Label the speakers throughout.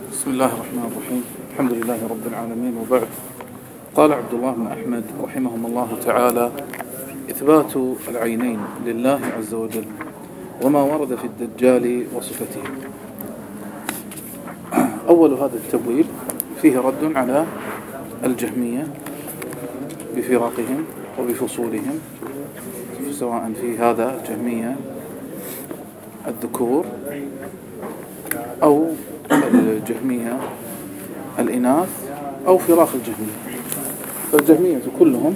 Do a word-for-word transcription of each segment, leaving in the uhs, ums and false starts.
Speaker 1: بسم الله الرحمن الرحيم. الحمد لله رب العالمين، وبعد. قال عبد الله بن أحمد رحمهم الله تعالى: إثبات العينين لله عز وجل وما ورد في الدجال وصفته. أول هذا التبويب فيه رد على الجهمية بفرقهم وبفصولهم، سواء في هذا الجهمية الذكور أو الجهمية الإناث أو فراق الجهمية. فالجهمية كلهم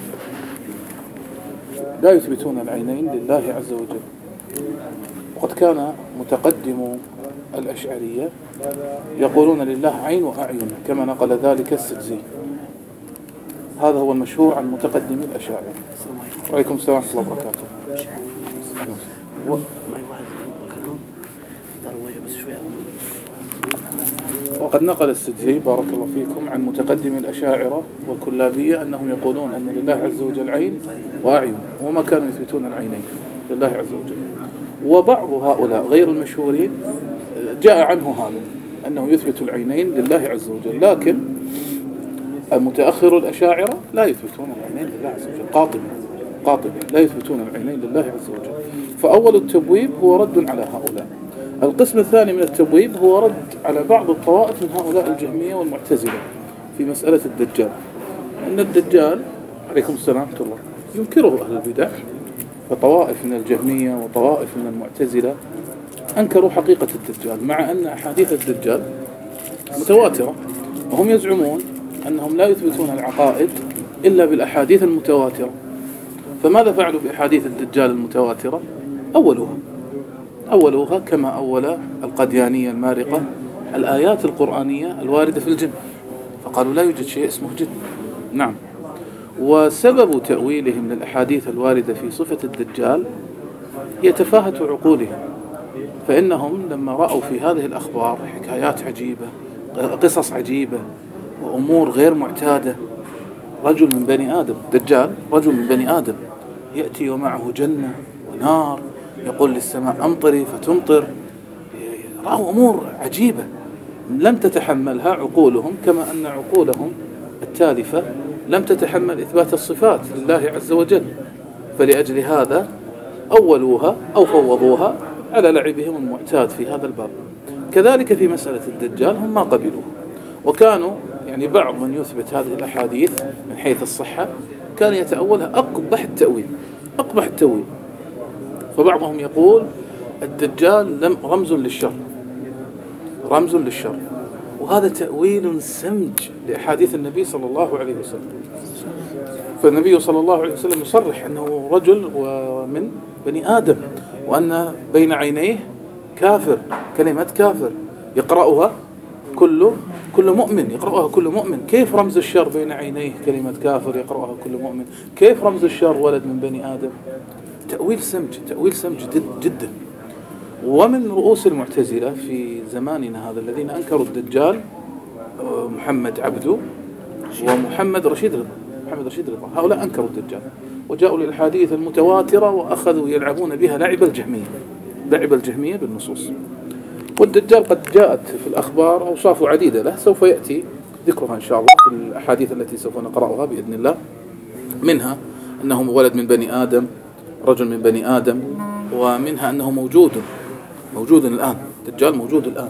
Speaker 1: لا يثبتون العينين لله عز وجل، وقد كان متقدم الأشعرية يقولون لله عين وأعين، كما نقل ذلك السدزي. هذا هو المشهور عن متقدم الأشاعرة. وعليكم السلام ورحمة الله وبركاته. و... وقد نقل السدزي بارك الله فيكم عن متقدم الأشاعرة والكلابية أنهم يقولون أن لله عز وجل عين وأعين، وما كانوا يثبتون العينين لله عز وجل. وبعض هؤلاء غير المشهورين جاء عنه هذا، أنه يثبت العينين لله عز وجل، لكن المتأخر الأشاعرة لا يثبتون العينين لله عز وجل، قاطبة قاطبة لا يثبتون العينين لله عز وجل. فأول التبويب هو رد على هؤلاء. القسم الثاني من التبويب هو رد على بعض الطوائف من هؤلاء الجهمية والمعتزلة في مسألة الدجال. أن الدجال عليكم السلام ورحمة الله ينكره أهل البدع، فطوائف من الجهمية وطوائف من المعتزلة أنكروا حقيقة الدجال، مع أن أحاديث الدجال متواترة، وهم يزعمون أنهم لا يثبتون العقائد إلا بالأحاديث المتواترة. فماذا فعلوا بأحاديث الدجال المتواترة؟ أولوها أولوها كما أول القديانية المارقة الآيات القرآنية الواردة في الجن، فقالوا لا يوجد شيء اسمه جن. نعم. وسبب تأويلهم للأحاديث الواردة في صفة الدجال هي تفاهة عقولهم، فإنهم لما رأوا في هذه الأخبار حكايات عجيبة، قصص عجيبة، وأمور غير معتادة. رجل من بني آدم، دجال رجل من بني آدم، يأتي ومعه جنة ونار، يقول للسماء أمطري فتمطر. رأوا أمور عجيبة لم تتحملها عقولهم، كما أن عقولهم التالفة لم تتحمل إثبات الصفات لله عز وجل. فلأجل هذا أولوها أو فوضوها على لعبهم المعتاد في هذا الباب. كذلك في مسألة الدجال هم ما قبلوه، وكانوا يعني بعض من يثبت هذه الأحاديث من حيث الصحة كان يتأولها أقبح التأويل أقبح التأويل. فبعضهم يقول الدجال لم رمز للشر رمز للشر وهذا تأويل سمج لأحاديث النبي صلى الله عليه وسلم. فالنبي صلى الله عليه وسلم يصرح أنه رجل ومن بني آدم، وأن بين عينيه كافر، كلمة كافر يقرأها كل كل مؤمن يقرأها كل مؤمن. كيف رمز الشر بين عينيه كلمة كافر يقرأها كل مؤمن؟ كيف رمز الشر ولد من بني آدم؟ تأويل سمج تأويل سمج جدا. ومن رؤوس المعتزلة في زماننا هذا الذين أنكروا الدجال محمد عبده ومحمد رشيد رضا محمد رشيد رضا هؤلاء أنكروا الدجال، وجاءوا للحديث المتواترة وأخذوا يلعبون بها لعب الجهمية لعب الجهمية بالنصوص. والدجال قد جاءت في الأخبار أوصاف عديدة له، سوف يأتي ذكرها إن شاء الله في الأحاديث التي سوف نقرأها بإذن الله. منها أنه ولد من بني آدم، رجل من بني آدم، ومنها أنه موجود موجود الآن. الدجال موجود الآن،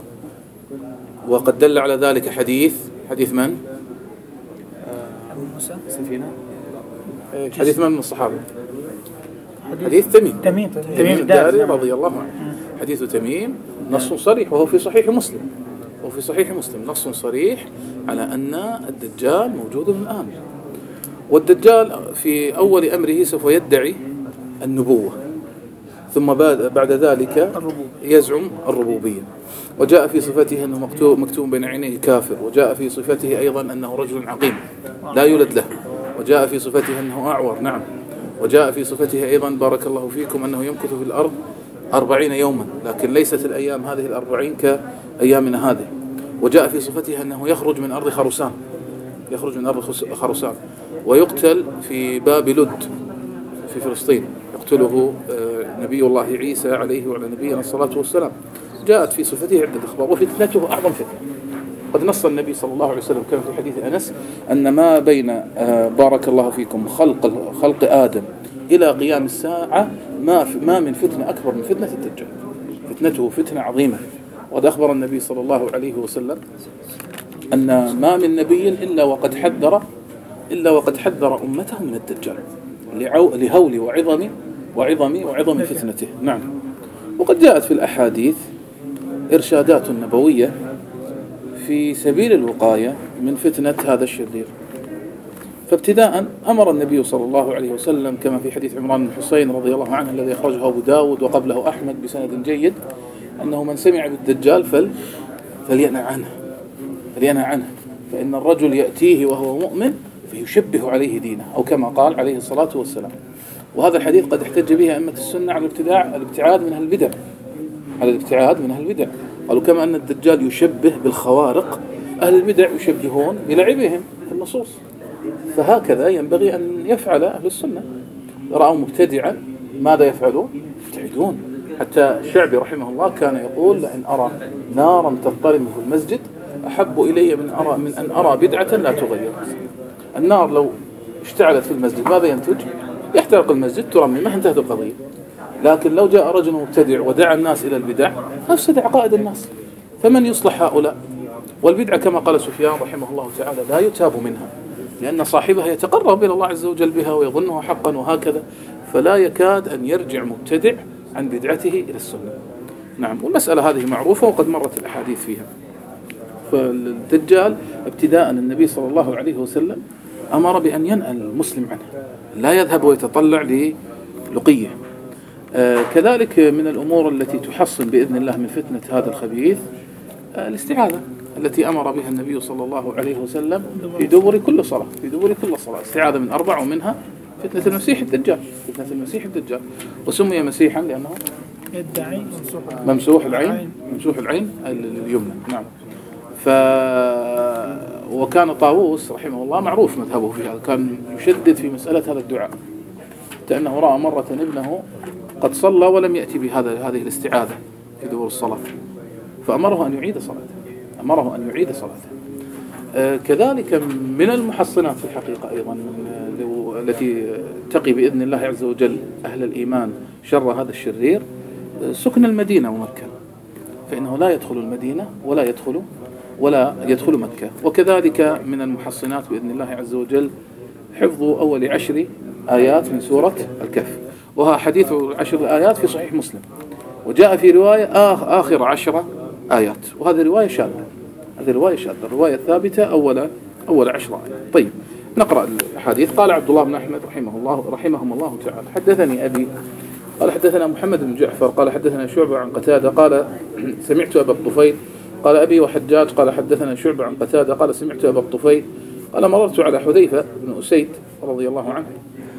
Speaker 1: وقد دل على ذلك حديث حديث من؟
Speaker 2: أبو موسى
Speaker 1: سفينة حديث من من الصحابة؟ حديث تميم
Speaker 2: تميم
Speaker 1: تميم الداري رضي الله عنه. حديث تميم نص صريح، وهو في صحيح مسلم وهو في صحيح مسلم نص صريح على أن الدجال موجود الآن. والدجال في أول أمره سوف يدعي النبوة، ثم بعد ذلك يزعم الربوبية. وجاء في صفته أنه مكتوب, مكتوب بين عينيه كافر، وجاء في صفته أيضا أنه رجل عقيم لا يولد له، وجاء في صفته أنه أعور. نعم. وجاء في صفته أيضا بارك الله فيكم أنه يمكث في الأرض أربعين يوما، لكن ليست الأيام هذه الأربعين كأيامنا هذه. وجاء في صفته أنه يخرج من أرض خرسان يخرج من أرض خرسان ويقتل في باب لد في فلسطين، يقتله نبي الله عيسى عليه وعلى نبينا الصلاة والسلام. جاءت في صفته عدة أخبار، وفتنته أعظم فتنة. قد نص النبي صلى الله عليه وسلم كما في حديث أنس أن ما بين آه بارك الله فيكم خلق خلق آدم إلى قيام الساعة ما ما من فتنة أكبر من فتنة الدجال. فتنته فتنة عظيمة. وقد أخبر النبي صلى الله عليه وسلم أن ما من نبي إلا وقد حذر إلا وقد حذر أمته من الدجال لهول وعظم وعظم وعظم فتنته. نعم. وقد جاءت في الأحاديث إرشادات نبوية في سبيل الوقاية من فتنة هذا الشرير. فابتداء أمر النبي صلى الله عليه وسلم كما في حديث عمران بن حسين رضي الله عنه الذي أخرجه أبو داود وقبله أحمد بسند جيد أنه من سمع بالدجال فل فلينأ عنه فلينأ عنه فإن الرجل يأتيه وهو مؤمن فيشبه عليه دينه، أو كما قال عليه الصلاة والسلام. وهذا الحديث قد احتج به أئمة السنة على الابتداع الابتعاد من أهل البدع على الابتعاد من أهل البدع. قالوا كما أن الدجال يشبه بالخوارق، أهل البدع يشبهون بلعبهم في النصوص. فهكذا ينبغي أن يفعل أهل السنة. رأوا مبتدعا ماذا يفعلون؟ يبتعدون. حتى الشعبي رحمه الله كان يقول لأن أرى نارا تضطرم في المسجد أحب إلي من, أرى من أن أرى بدعة لا تغير. النار لو اشتعلت في المسجد ماذا ينتج؟ يحترق المسجد ترمي، ما انتهت القضية. لكن لو جاء رجل مبتدع ودعا الناس إلى البدع أفسد عقائد الناس. فمن يصلح هؤلاء؟ والبدعة كما قال سفيان رحمه الله تعالى لا يتاب منها، لأن صاحبها يتقرب إلى الله عز وجل بها ويظنها حقا وهكذا، فلا يكاد أن يرجع مبتدع عن بدعته إلى السنة. نعم. والمسألة هذه معروفة وقد مرت الأحاديث فيها. فالدجال ابتداء النبي صلى الله عليه وسلم أمر بأن ينأى المسلم عنه، لا يذهب ويتطلع للقيه. آه كذلك من الأمور التي تحصن بإذن الله من فتنة هذا الخبيث آه الاستعاذة التي أمر بها النبي صلى الله عليه وسلم في دبر كل صلاة في دبر كل صلاة استعاذة من أربع، ومنها فتنة المسيح الدجال فتنة المسيح الدجال وسمي مسيحا لأنه
Speaker 2: يدعي
Speaker 1: ممسوح العين ممسوح العين اليمنى. نعم. ف وكان طاووس رحمه الله معروف مذهبه في هذا، كان يشدد في مسألة هذا الدعاء، لأنه رأى مرة ابنه قد صلى ولم يأتي بهذا هذه الاستعاذة في دبر الصلاة، فأمره أن يعيد صلاته أمره أن يعيد صلاته. آه كذلك من المحصنات في الحقيقة أيضا آه التي تقي بإذن الله عز وجل أهل الإيمان شر هذا الشرير آه سكن المدينة ومكة، فإنه لا يدخل المدينة ولا يدخل ولا يدخل مكة. وكذلك من المحصنات بإذن الله عز وجل حفظ أول عشر آيات من سورة الكهف، وها حديث عشر الآيات في صحيح مسلم، وجاء في رواية آخر عشر آيات، وهذه رواية شاذة هذه رواية شاذة الرواية الثابتة أول أول عشر آيات. طيب نقرأ الحديث. قال عبد الله بن أحمد رحمه الله رحمهم الله تعالى حدثني أبي قال حدثنا محمد بن جعفر قال حدثنا شعبة عن قتادة قال سمعت أبا الطفيل قال أبي وحجاج قال حدثنا شعبة عن قتادة قال سمعت أبا الطفيل قال مررت على حذيفة بن أسيد رضي الله عنه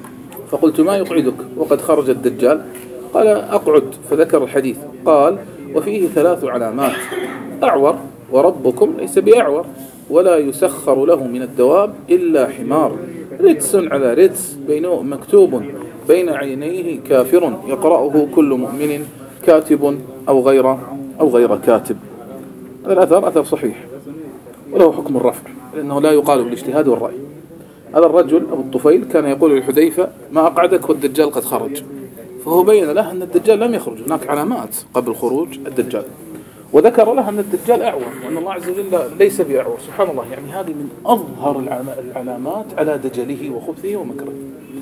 Speaker 1: فقلت ما يقعدك وقد خرج الدجال؟ قال أقعد، فذكر الحديث. قال وفيه ثلاث علامات: أعور وربكم ليس بأعور ولا يسخر له من الدواب إلا حمار، رجس على رجس بينه مكتوب بين عينيه كافر يقرأه كل مؤمن كاتب أو غير أو غير كاتب. هذا الأثر أثر صحيح وله حكم الرفع لأنه لا يقال بالاجتهاد والرأي. هذا الرجل أبو الطفيل كان يقول لحذيفة ما أقعدك والدجال قد خرج، فهو بين له أن الدجال لم يخرج، هناك علامات قبل خروج الدجال، وذكر له أن الدجال أعور وأن الله عز وجل ليس بأعور. سبحان الله، يعني هذه من أظهر العلامات على دجله وخبثه ومكره.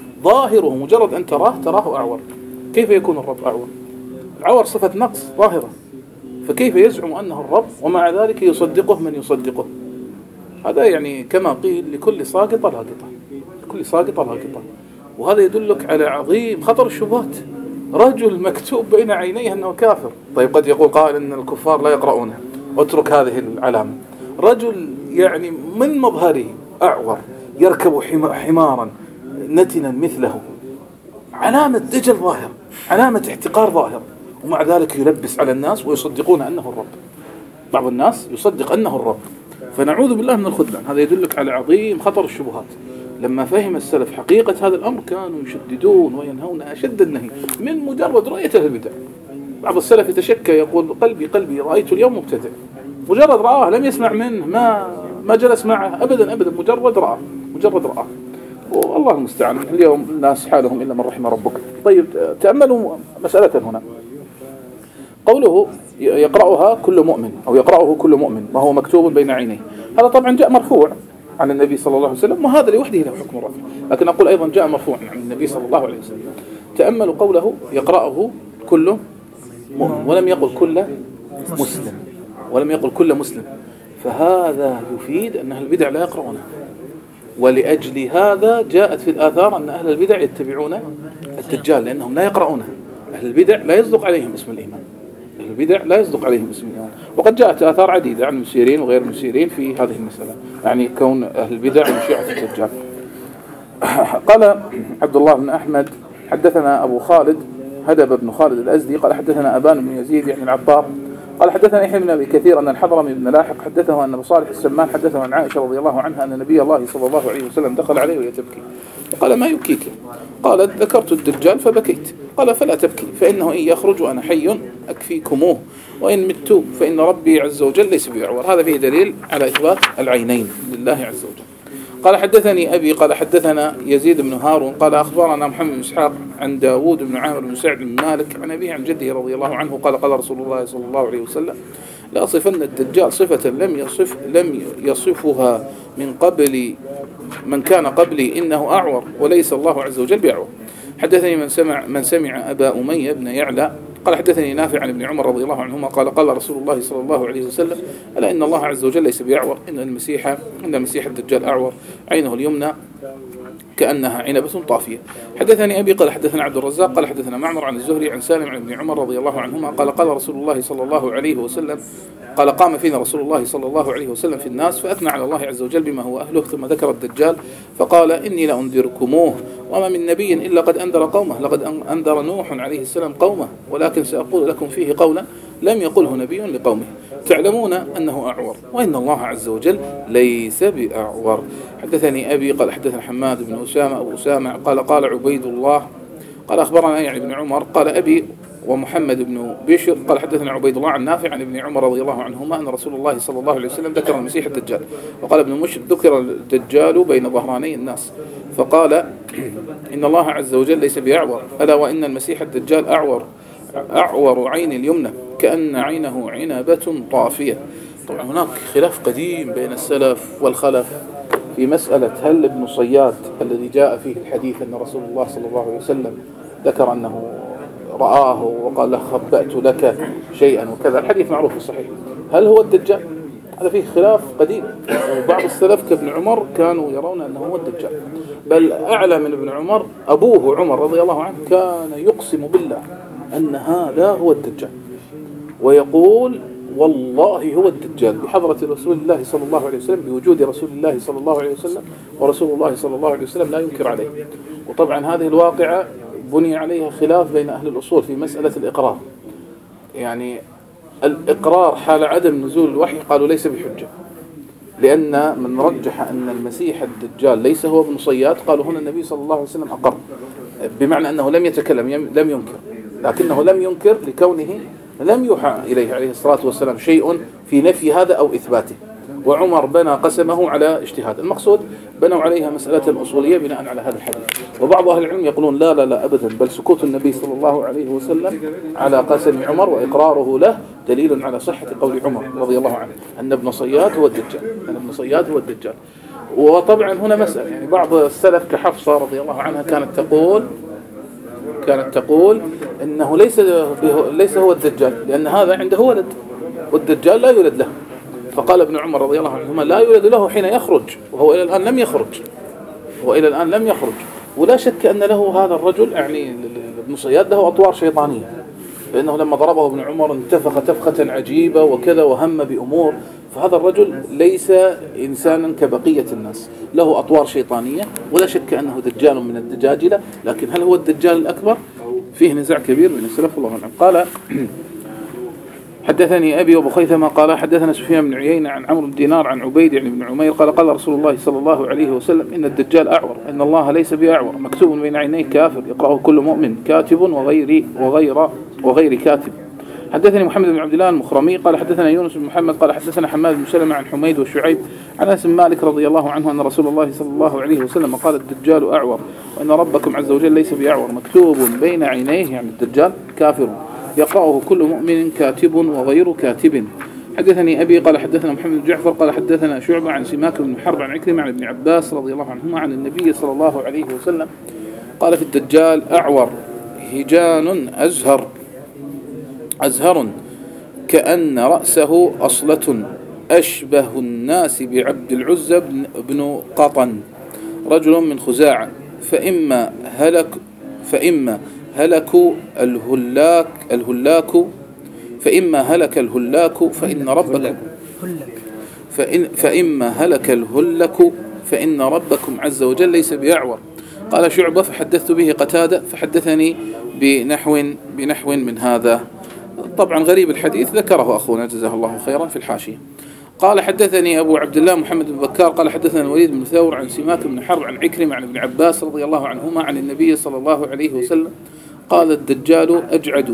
Speaker 1: ظاهره مجرد أن تراه تراه أعور، كيف يكون الرب أعور؟ العور صفة نقص ظاهرة، فكيف يزعم أنه الرب ومع ذلك يصدقه من يصدقه؟ هذا يعني كما قيل لكل ساقطة لاقطة لكل ساقطة لاقطة. وهذا يدلك على عظيم خطر الشبهات. رجل مكتوب بين عينيه أنه كافر، طيب قد يقول قائل أن الكفار لا يقرؤونه، اترك هذه العلامة. رجل يعني من مظهره أعور يركب حمارا نتنا مثله، علامة دجل ظاهر، علامة احتقار ظاهر، ومع ذلك يلبس على الناس ويصدقون أنه الرب. بعض الناس يصدق أنه الرب، فنعوذ بالله من الخذلان. هذا يدلك على عظيم خطر الشبهات. لما فهم السلف حقيقة هذا الأمر كانوا يشددون وينهون أشد النهي من مجرد رؤية البدع بعض السلف يتشكى يقول قلبي قلبي رأيت اليوم مبتدع، مجرد رآه لم يسمع منه، ما ما جلس معه أبدا أبدا، مجرد رآه مجرد رآه والله المستعان. اليوم الناس حالهم إلا من رحم ربك. طيب تأملوا مسألة هنا، قوله يقرأها كل مؤمن أو يقرأه كل مؤمن وهو مكتوب بين عينيه، هذا طبعا جاء مرفوع عن النبي صلى الله عليه وسلم، وهذا لوحده له حكم الرفع، لكن أقول أيضا جاء مرفوع عن النبي صلى الله عليه وسلم. تأملوا قوله يقرأه كل مؤمن ولم يقل كل مسلم، ولم يقل كل مسلم، فهذا يفيد أن أهل البدع لا يقرؤونه، ولأجل هذا جاءت في الآثار أن أهل البدع يتبعون الدجال لأنهم لا يقرؤونه. أهل البدع لا يصدق عليهم اسم الإيمان، أهل البدع لا يصدق عليهم اسم الإيمان. وقد جاءت آثار عديدة عن المسيرين وغير المسيرين في هذه المسألة، يعني كون أهل البدع وشيعة الدجال. قال عبد الله بن أحمد حدثنا أبو خالد هدب بن خالد الأزدي قال حدثنا أبان بن يزيد يعني العطار قال حدثنا يحيى بن أبي كثير أن الحضرمي بن لاحق حدثه أن أبو صالح السمان حدثه عن عائشة رضي الله عنها أن نبي الله صلى الله عليه وسلم دخل عليه وهي تبكي، قال ما يبكيك؟ قالت ذكرت الدجال فبكيت. قال فلا تبكي فإنه إن يخرج وأنا حي أكفيكموه، وإن مت فإن ربي عز وجل ليس بأعور. هذا فيه دليل على إثبات العينين لله عز وجل. قال حدثني أبي قال حدثنا يزيد بن هارون قال أخبرنا محمد بن إسحاق عن داود بن عامر بن سعد بن مالك عن أبيه عن جده رضي الله عنه قال قال رسول الله صلى الله عليه وسلم لا صفن الدجال صفة لم يصف لم يصفها من قبل من كان قبلي إنه أعور وليس الله عز وجل بأعور. حدثني من سمع من سمع أبا أمية بن يعلى قال حدثني نافع عن ابن عمر رضي الله عنهما قال قال رسول الله صلى الله عليه وسلم ألا إن الله عز وجل ليس بأعور، إن المسيح إن المسيح الدجال أعور عينه اليمنى كأنها عنبة طافية. حدثني أبي قال حدثنا عبد الرزاق قال حدثنا معمر عن الزهري عن سالم عن ابن عمر رضي الله عنهما قال قال رسول الله صلى الله عليه وسلم قال قام فينا رسول الله صلى الله عليه وسلم في الناس فأثنى على الله عز وجل بما هو أهله، ثم ذكر الدجال فقال إني لأنذركموه وما من نبي إلا قد أنذر قومه، لقد أنذر نوح عليه السلام قومه ولكن سأقول لكم فيه قولا لم يقله نبي لقومه تعلمون أنه أعور وإن الله عز وجل ليس بأعور. حدثني أبي قال حدثنا حماد بن أسامة أبو أسامة قال قال عبيد الله قال أخبرنا يعني ابن عمر قال أبي ومحمد بن بشر قال حدثنا عبيد الله عن نافع عن ابن عمر رضي الله عنهما أن رسول الله صلى الله عليه وسلم ذكر المسيح الدجال، وقال ابن مشر ذكر الدجال بين ظهراني الناس فقال إن الله عز وجل ليس بأعور، ألا وإن المسيح الدجال أعور أعور عين اليمنى كأن عينه عنبة طافية. طبعا هناك خلاف قديم بين السلف والخلف في مسألة هل ابن صياد الذي جاء فيه الحديث أن رسول الله صلى الله عليه وسلم ذكر أنه رآه وقال له خبأت لك شيئا وكذا، الحديث معروف الصحيح، هل هو الدجال؟ هذا فيه خلاف قديم. بعض السلف كابن عمر كانوا يرون أنه هو الدجال، بل أعلى من ابن عمر أبوه عمر رضي الله عنه كان يقسم بالله أن هذا هو الدجال ويقول والله هو الدجال بحضرة رسول الله صلى الله عليه وسلم، بوجود رسول الله صلى الله عليه وسلم، ورسول الله صلى الله عليه وسلم لا ينكر عليه. وطبعا هذه الواقعة بني عليها خلاف بين أهل الأصول في مسألة الإقرار، يعني الإقرار حال عدم نزول الوحي قالوا ليس بحجة، لأن من رجح أن المسيح الدجال ليس هو ابن صياد قالوا هنا النبي صلى الله عليه وسلم أقر، بمعنى أنه لم يتكلم لم ينكر، لكنه لم ينكر لكونه لم يوحى إليه عليه الصلاة والسلام شيء في نفي هذا أو إثباته. وعمر بنى قسمه على اجتهاد، المقصود بنوا عليها مسألة أصولية بناء على هذا الحديث. وبعض أهل العلم يقولون لا لا لا أبدا، بل سكوت النبي صلى الله عليه وسلم على قسم عمر وإقراره له دليل على صحة قول عمر رضي الله عنه أن ابن صياد هو الدجال، أن ابن صياد هو الدجال. وطبعا هنا مسألة، يعني بعض السلف كحفصة رضي الله عنها كانت تقول كانت تقول إنه ليس ليس هو الدجال لأن هذا عنده ولد والدجال لا يولد له، فقال ابن عمر رضي الله عنهما لا يولد له حين يخرج، وهو إلى الآن لم يخرج وإلى الآن لم يخرج. ولا شك أن له هذا الرجل يعني ابن صياد له أطوار شيطانية، لأنه لما ضربه ابن عمر انتفخ تفخة عجيبة وكذا وهم بأمور، فهذا الرجل ليس إنسانا كبقية الناس، له أطوار شيطانية، ولا شك أنه دجال من الدجاجلة، لكن هل هو الدجال الأكبر؟ فيه نزاع كبير من السلف الله عنهم. قال حدثني أبي وأبو خيثمة قال حدثنا سفيان بن عيينة عن عمرو بن دينار عن عبيد يعني بن عمير قال قال رسول الله صلى الله عليه وسلم إن الدجال أعور، إن الله ليس بأعور، مكتوب بين عينيه كافر يقرأه كل مؤمن، كاتب وغير وغير وغير كاتب. حدثني محمد بن عبد الله المخرمي قال حدثنا يونس بن محمد قال حدثنا حماد بن سلمة عن حميد وشعيب عن أنس بن مالك رضي الله عنه أن رسول الله صلى الله عليه وسلم قال الدجال أعور وأن ربكم عز وجل ليس بأعور مكتوب بين عينيه يعني الدجال كافر يقرأه كل مؤمن كاتب وغير كاتب. حدثني أبي قال حدثنا محمد بن جعفر قال حدثنا شعبة عن سماك بن حرب عن عكرمة عن ابن عباس رضي الله عنهما عن النبي صلى الله عليه وسلم قال في الدجال أعور هجان أزهر أزهر كأن رأسه أصلة أشبه الناس بعبد العزى بن قطن رجل من خزاعة فإما هلك فإما هلك الهلاك الهلاك فإما هلك الهلاك فإن ربكم فإن فإما هلك الهلك فإن ربكم عز وجل ليس بأعور. قال شعبة فحدثت به قتادة فحدثني بنحو بنحو من هذا. طبعا غريب الحديث ذكره أخونا جزاه الله خيرا في الحاشية. قال حدثني أبو عبد الله محمد بن بكار قال حدثنا الوليد بن ثور عن سماك بن حرب عن عكرمة عن ابن عباس رضي الله عنهما عن النبي صلى الله عليه وسلم قال الدجال أجعد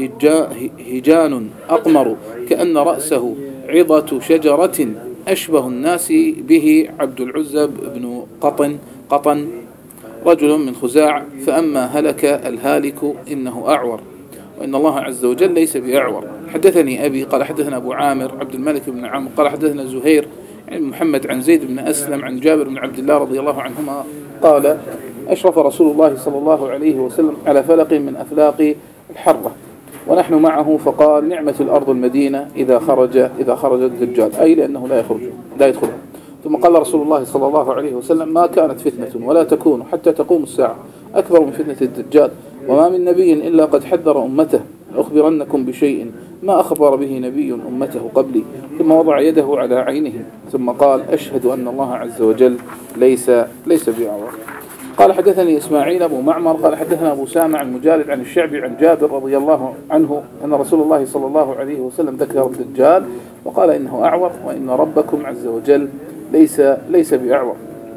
Speaker 1: هجان أقمر كأن رأسه عضة شجرة أشبه الناس به عبد العزى بن قطن قطن رجل من خزاع فأما هلك الهالك إنه أعور وإن الله عز وجل ليس بأعور. حدثني أبي قال حدثنا أبو عامر عبد الملك بن عمرو قال حدثنا زهير عن محمد عن زيد بن أسلم عن جابر بن عبد الله رضي الله عنهما قال أشرف رسول الله صلى الله عليه وسلم على فلق من أفلاق الحرة ونحن معه فقال نعمة الأرض المدينة إذا خرج إذا خرج الدجال أي لأنه لا يخرج لا يدخل. ثم قال رسول الله صلى الله عليه وسلم ما كانت فتنة ولا تكون حتى تقوم الساعة أكبر من فتنة الدجال وما من نبي إلا قد حذر أمته أخبرنكم بشيء ما أخبر به نبي أمته قبلي ثم وضع يده على عينه ثم قال أشهد أن الله عز وجل ليس ليس بأعور. قال حدثني إسماعيل أبو معمر قال حدثنا أبو سامع عن مجالد عن الشعبي عن جابر رضي الله عنه أن رسول الله صلى الله عليه وسلم ذكر الدجال وقال إنه أعور وإن ربكم عز وجل ليس ليس بأعور.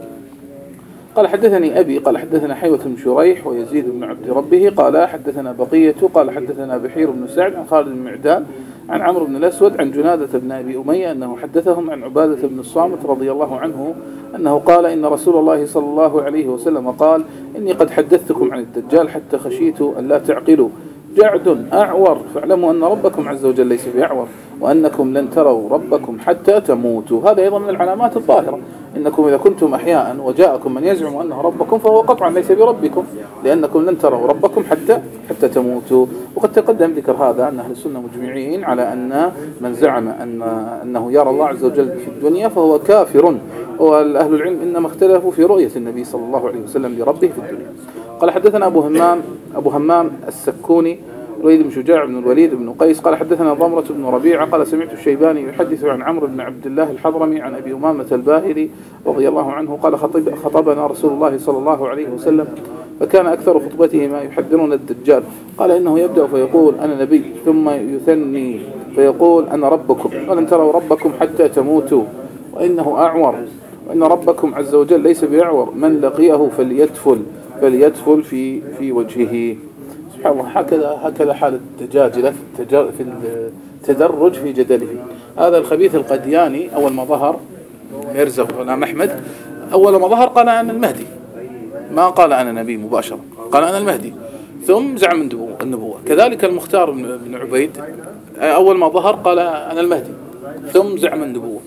Speaker 1: قال حدثني أبي قال حدثنا حيوة بن شريح ويزيد بن عبد ربه قال حدثنا بقية قال حدثنا بحير بن سعد عن خالد بن معدان عن عمرو بن الأسود عن جنادة بن أبي أمية أنه حدثهم عن عبادة بن الصامت رضي الله عنه أنه قال إن رسول الله صلى الله عليه وسلم قال إني قد حدثتكم عن الدجال حتى خشيت أن لا تعقلوا جعد أعور فاعلموا أن ربكم عز وجل ليس بأعور وأنكم لن تروا ربكم حتى تموتوا. هذا أيضا من العلامات الظاهرة إنكم إذا كنتم أحياء وجاءكم من يزعم أنه ربكم فهو قطعا ليس بربكم لأنكم لن تروا ربكم حتى حتى تموتوا. وقد تقدم ذكر هذا أن أهل السنة مجمعين على أن من زعم أن أنه يرى الله عز وجل في الدنيا فهو كافر وأهل العلم إنما اختلفوا في رؤية النبي صلى الله عليه وسلم لربه في الدنيا. قال حدثنا أبو همام أبو همام السكوني الوليد بن شجاع بن الوليد بن قيس قال حدثنا ضمرة بن ربيعة قال سمعت الشيباني يحدث عن عمرو بن عبد الله الحضرمي عن أبي أمامة الباهلي رضي الله عنه قال خطب خطبنا رسول الله صلى الله عليه وسلم فكان أكثر خطبته ما يحذرون الدجال قال إنه يبدأ فيقول أنا نبي ثم يثني فيقول أنا ربكم ولن تروا ربكم حتى تموتوا وإنه أعور وإن ربكم عز وجل ليس بأعور من لقيه فليتفل فليتفل في في وجهه. سبحان الله هكذا هكذا حال الدجاجلة في التدرج في جدله. هذا الخبيث القدياني أول ما ظهر ميرزا غلام أحمد أول ما ظهر قال أنا المهدي ما قال أنا نبي مباشرة قال أنا المهدي ثم زعم النبوة. كذلك المختار بن عبيد أول ما ظهر قال أنا المهدي ثم زعم النبوة.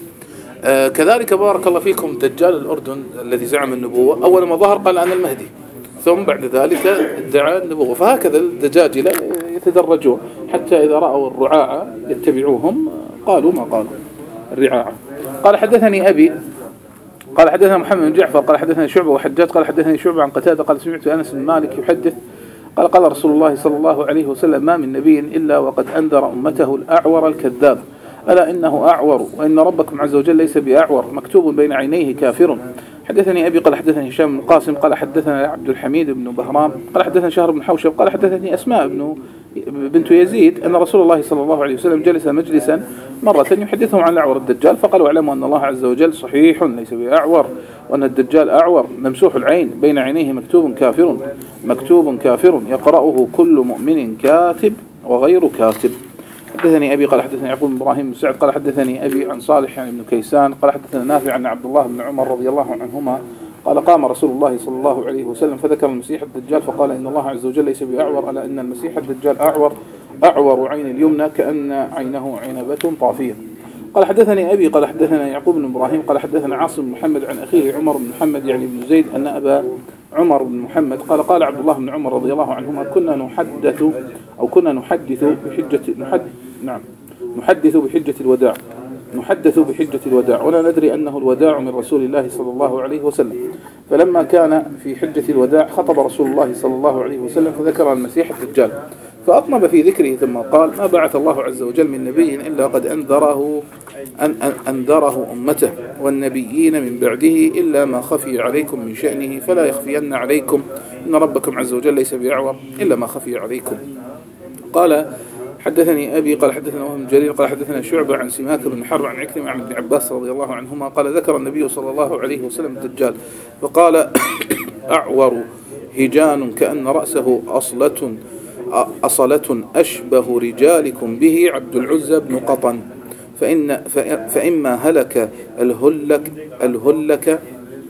Speaker 1: كذلك بارك الله فيكم دجال الأردن الذي زعم النبوة أول ما ظهر قال أنا المهدي ثم بعد ذلك ادعى النبوة. فهكذا الدجاجلة يتدرجون حتى إذا رأوا الرعاع يتبعوهم قالوا ما قالوا الرعاع. قال حدثني أبي قال حدثنا محمد بن جعفر قال حدثني شعبة وحجاج قال حدثني شعبة عن قتادة قال سمعت أنس بن مالك يحدث قال قال رسول الله صلى الله عليه وسلم ما من نبي إلا وقد أنذر أمته الأعور الكذاب ألا إنه أعور وإن ربكم عز وجل ليس بأعور مكتوب بين عينيه كافر. حدثني أبي قال حدثني هشام بن قاسم قال حدثنا عبد الحميد بن بهرام قال حدثنا شهر بن حوشب قال حدثني أسماء بن بنت يزيد أن رسول الله صلى الله عليه وسلم جلس مجلسا مرة يحدثهم عن الأعور الدجال فقالوا اعلموا أن الله عز وجل صحيح ليس بأعور وأن الدجال أعور ممسوح العين بين عينيه مكتوب كافر مكتوب كافر يقرأه كل مؤمن كاتب وغير كاتب. حدثني أبي قال حدثني يعقوب بن إبراهيم بن سعد قال حدثني أبي عن صالح يعني بن كيسان قال حدثنا نافع عن عبد الله بن عمر رضي الله عنهما قال قام رسول الله صلى الله عليه وسلم فذكر المسيح الدجال فقال إن الله عز وجل ليس بأعور ألا إن المسيح الدجال أعور أعور عين اليمنى كأن عينه عنبة طافية. قال حدثني أبي قال حدثنا يعقوب بن إبراهيم قال حدثنا عاصم بن محمد عن أخيه عمر بن محمد يعني بن زيد أن أبا عمر بن محمد قال قال عبد الله بن عمر رضي الله عنهما كنا نحدث أو كنا نحدث بحجة نحد نعم نحدث بحجة الوداع نحدث بحجة الوداع ولا ندري أنه الوداع من رسول الله صلى الله عليه وسلم. فلما كان في حجة الوداع خطب رسول الله صلى الله عليه وسلم فذكر المسيح الدجال فأطنب في ذكره ثم قال ما بعث الله عز وجل من نبي إلا قد أنذره أن أنذره أمته والنبيين من بعده إلا ما خفي عليكم من شأنه فلا يخفين عليكم إن ربكم عز وجل ليس بأعور إلا ما خفي عليكم. قال حدثني أبي قال حدثنا وهم جرير قال حدثنا شعبة عن سماك بن حرب عن عكرمة عن ابن عباس رضي الله عنهما قال ذكر النبي صلى الله عليه وسلم الدجال فقال أعور هجان كأن رأسه أصلة أصلة أشبه رجالكم به عبد العزى بن قطن فإن فإما هلك الهلك الهلك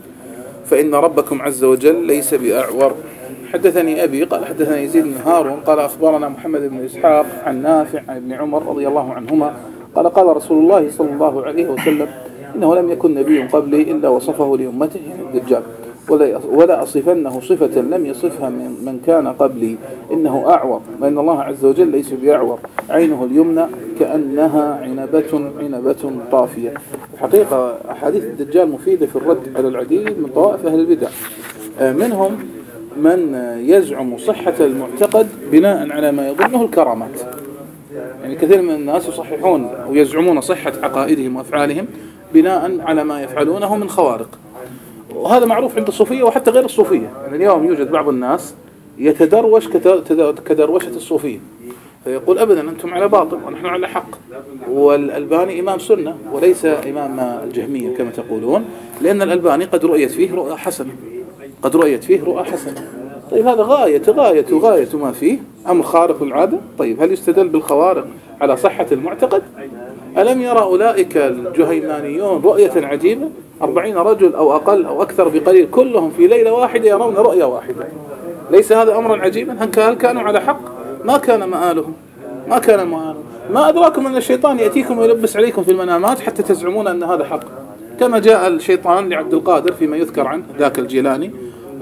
Speaker 1: فإن ربكم عز وجل ليس بأعور. حدثني أبي قال حدثنا يزيد بن هارون قال أخبرنا محمد بن إسحاق عن نافع عن ابن عمر رضي الله عنهما قال قال رسول الله صلى الله عليه وسلم إنه لم يكن نبي قبلي إلا وصفه لأمته الدجال ولا أصفنه صفة لم يصفها من, من كان قبلي إنه أعور وإن الله عز وجل ليس بأعور عينه اليمنى كأنها عنبة عنبة طافية. الحقيقة أحاديث الدجال مفيدة في الرد على العديد من طوائف أهل البدع منهم من يزعم صحة المعتقد بناء على ما يظنه الكرامات. يعني كثير من الناس يصححون ويزعمون صحة عقائدهم وأفعالهم بناء على ما يفعلونه من خوارق وهذا معروف عند الصوفية وحتى غير الصوفية. يعني اليوم يوجد بعض الناس يتدروش كدروشة الصوفية فيقول أبدا أنتم على باطل ونحن على حق والألباني إمام سنة وليس إمام الجهمية كما تقولون لأن الألباني قد رؤيت فيه رؤى حسنة قد رؤيت فيه رؤى حسنة. طيب هذا غاية غاية غاية ما فيه أمر خارق العادة. طيب هل يستدل بالخوارق على صحة المعتقد؟ ألم يرى أولئك الجهيمانيون رؤية عجيبة أربعين رجل أو أقل أو أكثر بقليل كلهم في ليلة واحدة يرون رؤية واحدة؟ ليس هذا أمرا عجيبا؟ هل كانوا على حق؟ ما كان مآلهم ما كان مآلهم. ما أدراكم أن الشيطان يأتيكم ويلبس عليكم في المنامات حتى تزعمون أن هذا حق كما جاء الشيطان لعبد القادر فيما يذكر عن ذاك الجيلاني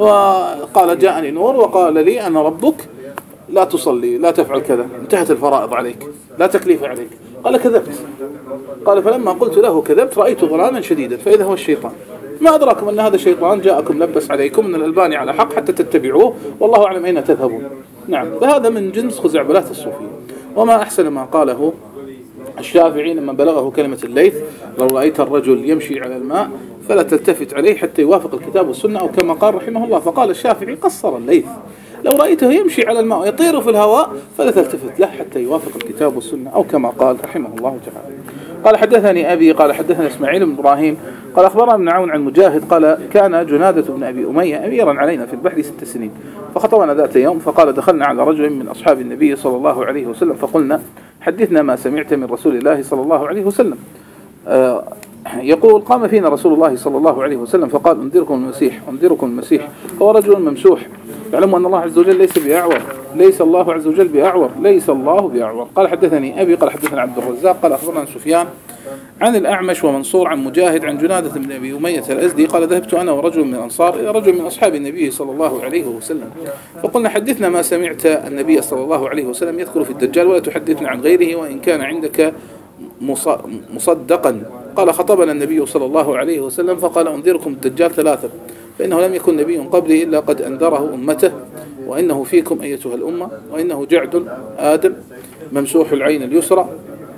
Speaker 1: وقال جاءني نور وقال لي أنا ربك لا تصلي لا تفعل كذا انتهت الفرائض عليك لا تكليف عليك. قال كذبت. قال فلما قلت له كذبت رأيت ضلالا شديدا فإذا هو الشيطان. ما أدراكم أن هذا الشيطان جاءكم لبس عليكم من الألباني على حق حتى تتبعوه والله أعلم أين تذهبون. نعم فهذا من جنس خزعبلات الصوفية. وما أحسن ما قاله الشافعي لما بلغه كلمة الليث لو رأيت الرجل يمشي على الماء فلا تلتفت عليه حتى يوافق الكتاب والسنة أو كما قال رحمه الله. فقال الشافعي قصر الليث لو رأيته يمشي على الماء ويطير في الهواء فلا تلتفت له حتى يوافق الكتاب والسنة أو كما قال رحمه الله تعالى. قال حدثني أبي قال حدثنا إسماعيل بن إبراهيم قال أخبرنا ابن عون عن مجاهد قال كان جنادة بن أبي أمية أميرا علينا في البحر ست سنين فخطبنا ذات يوم فقال دخلنا على رجل من أصحاب النبي صلى الله عليه وسلم فقلنا حدثنا ما سمعت من رسول الله صلى الله عليه وسلم. آه يقول قام فينا رسول الله صلى الله عليه وسلم فقال انذركم المسيح انذركم المسيح هو رجل ممسوح يعلموا أن الله عز وجل ليس بأعور ليس الله عز وجل بأعور ليس الله بأعور. قال حدثني أبي قال حدثنا عبد الرزاق قال أخبرنا سفيان عن الأعمش ومنصور عن مجاهد عن جنادة بن أبي أمية الأزدي قال ذهبت أنا ورجل من الأنصار إلى رجل من أصحاب النبي صلى الله عليه وسلم فقلنا حدثنا ما سمعت النبي صلى الله عليه وسلم يذكر في الدجال ولا تحدثنا عن غيره وإن كان عندك مصدقا. قال خطبنا النبي صلى الله عليه وسلم فقال أنذركم الدجال ثلاثة فإنه لم يكن نبي قبلي إلا قد أنذره أمته وإنه فيكم أيتها الأمة وإنه جعد آدم ممسوح العين اليسرى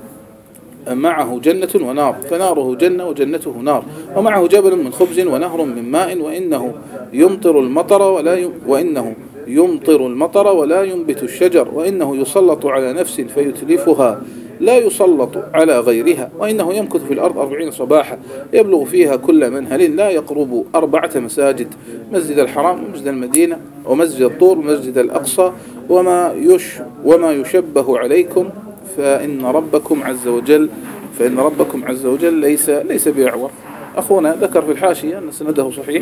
Speaker 1: معه جنة ونار فناره جنة وجنته نار ومعه جبل من خبز ونهر من ماء وإنه يمطر المطر ولا ي... وإنه يمطر المطر ولا ينبت الشجر وإنه يسلط على نفس فيتلفها لا يسلط على غيرها وإنه يمكث في الأرض أربعين صباحا يبلغ فيها كل منهل لا يقرب أربعة مساجد مسجد الحرام ومسجد المدينة ومسجد الطور ومسجد الأقصى وما, يش وما يشبه عليكم فإن ربكم عز وجل فإن ربكم عز وجل ليس ليس بأعور. أخونا ذكر في الحاشية أن سنده صحيح،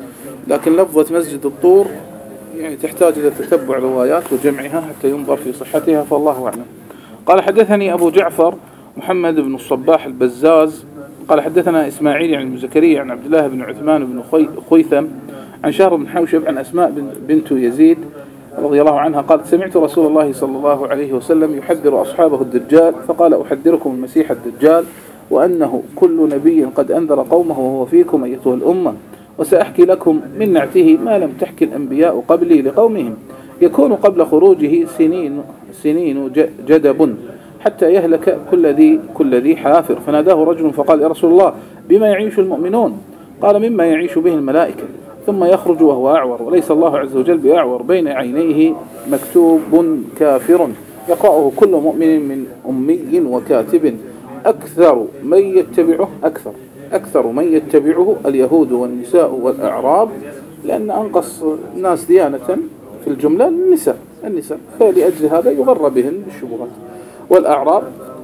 Speaker 1: لكن لفظة مسجد الطور يعني تحتاج إلى تتبع روايات وجمعها حتى ينظر في صحتها، فالله أعلم. قال حدثني أبو جعفر محمد بن الصباح البزاز قال حدثنا إسماعيل عن زكريا عن عبد الله بن عثمان بن خيثم عن شهر بن حوشب عن أسماء بنت يزيد رضي الله عنها قالت سمعت رسول الله صلى الله عليه وسلم يحذر أصحابه الدجال، فقال أحذركم المسيح الدجال وأنه كل نبي قد أنذر قومه وهو فيكم أيتها الأمة، وسأحكي لكم من نعته ما لم تحكي الأنبياء قبلي لقومهم، يكون قبل خروجه سنين سنين جدب حتى يهلك كل ذي كل ذي حافر. فناداه رجل فقال يا رسول الله بما يعيش المؤمنون؟ قال مما يعيش به الملائكة، ثم يخرج وهو أعور، وليس الله عز وجل بأعور، بين عينيه مكتوب كافر يقرأه كل مؤمن من أمي وكاتب، أكثر من يتبعه أكثر أكثر من يتبعه اليهود والنساء والأعراب، لأن أنقص الناس ديانة في الجملة النساء النساء فلأجل هذا يغر بهن بالشبهات والأعراب،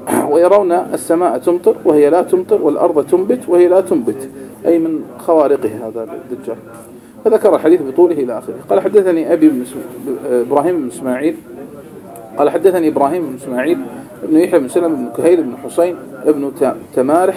Speaker 1: ويرون السماء تمطر وهي لا تمطر والأرض تنبت وهي لا تنبت، أي من خوارقه هذا الدجال. فذكر الحديث بطوله إلى آخره. قال حدثني أبي بن إبراهيم بن إسماعيل قال حدثني إبراهيم بن إسماعيل ابن يحيى بن سلم بن كهيل بن حسين ابن تمارح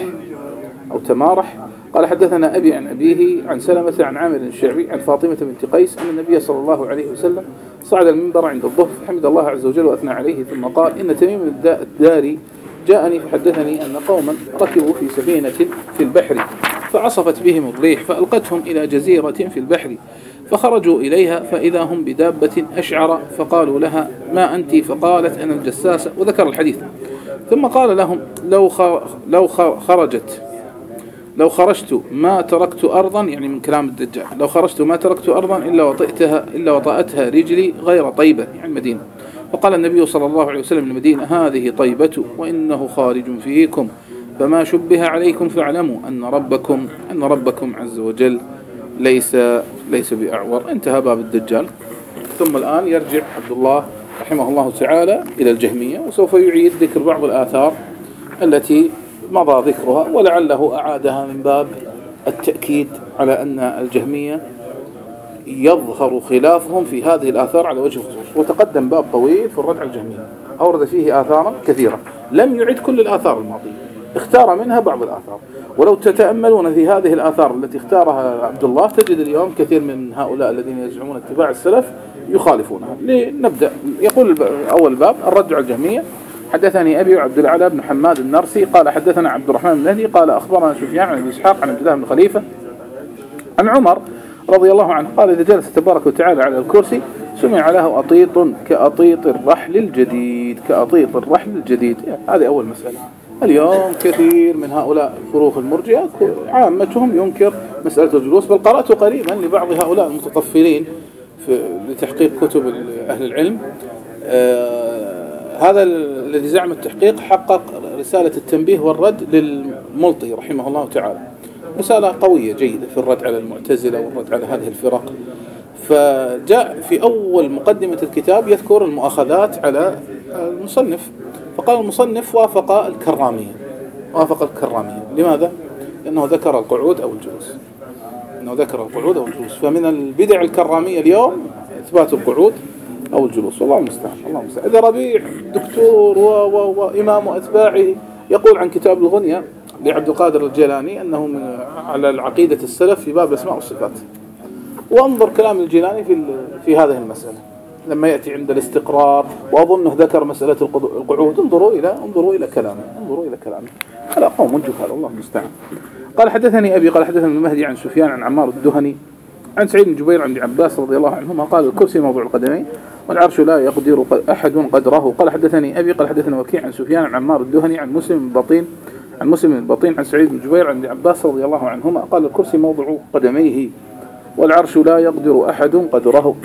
Speaker 1: أو تمارح قال حدثنا أبي عن أبيه عن سلمة عن عامر الشعبي عن فاطمة بنت قيس أن النبي صلى الله عليه وسلم صعد المنبر عند الظهر فحمد الله عز وجل وأثنى عليه، ثم قال إن تميم الداري جاءني فحدثني أن قوما ركبوا في سفينة في البحر فعصفت بهم الريح فألقتهم إلى جزيرة في البحر، فخرجوا إليها فإذا هم بدابة أشعر، فقالوا لها ما أنت؟ فقالت أنا الجساسة، وذكر الحديث. ثم قال لهم لو لو خرجت لو خرجت ما تركت أرضا، يعني من كلام الدجال، لو خرجت ما تركت أرضا إلا وطئتها إلا وطأتها رجلي غير طيبة، يعني المدينة. فقال النبي صلى الله عليه وسلم للمدينة هذه طيبة وإنه خارج فيكم، فما شبه عليكم فاعلموا أن ربكم أن ربكم عز وجل ليس ليس بأعور. انتهى باب الدجال. ثم الآن يرجع عبد الله رحمه الله تعالى إلى الجهمية، وسوف يعيد ذكر بعض الآثار التي مضى ذكرها، ولعله أعادها من باب التأكيد على أن الجهمية يظهر خلافهم في هذه الآثار على وجه الخصوص. وتقدم باب طويل في الرد على الجهمية أورد فيه آثارا كثيرة، لم يعد كل الآثار الماضية، اختار منها بعض الآثار. ولو تتأملون في هذه الآثار التي اختارها عبد الله تجد اليوم كثير من هؤلاء الذين يزعمون اتباع السلف يخالفونها. لنبدأ. يقول أول باب الرد على الجهمية. حدثني أبي عبد العلا بن حماد النرسي قال حدثنا عبد الرحمن بن مهدي قال أخبرنا سفيان عن إسحاق عن عبد الله بن خليفة عن عمر رضي الله عنه قال إذا جلس تبارك وتعالى على الكرسي سمع له أطيط كأطيط الرحل الجديد كأطيط الرحل الجديد. هذه أول مسألة. اليوم كثير من هؤلاء فروخ المرجئة عامتهم ينكر مسألة الجلوس، بل قرأت قريبا لبعض هؤلاء المتطفلين لتحقيق كتب أهل العلم آه هذا الذي زعم التحقيق حقق رسالة التنبيه والرد للملطي رحمه الله تعالى، رسالة قوية جيدة في الرد على المعتزلة والرد على هذه الفرق. فجاء في أول مقدمة الكتاب يذكر المؤاخذات على المصنف، فقال المصنف وافق الكرامية وافق الكرامية لماذا؟ لأنه ذكر القعود أو الجلوس أنه ذكر القعود أو الجلوس. فمن البدع الكرامية اليوم إثبات القعود أو الجلوس، والله المستعان. الله المستعان. إذا ربيع دكتور وإمام أتباعه يقول عن كتاب الغنية لعبد القادر الجيلاني أنه من على العقيدة السلف في باب الأسماء والصفات، وانظر كلام الجيلاني في في هذه المسألة لما يأتي عند الاستقرار، وأظنه ذكر مسألة القعود. انظروا إلى انظروا إلى كلامه انظروا إلى كلامه على قوم جهال. الله المستعان. قال حدثني أبي قال حدثني المهدي عن سفيان عن عمار الدهني عن سعيد بن جبير عن ابن عباس رضي الله عنهما قال الكرسي موضوع القدمين والعرش لا يقدر أحد قدره. قال حدثني أبي قال حدثنا وكيع عن سفيان عن عمار الدهني عن مسلم بن بطين عن مسلم بن بطين عن سعيد بن جبير عن ابن عباس رضي الله عنهما قال الكرسي موضع قدميه والعرش لا يقدر أحد قدره.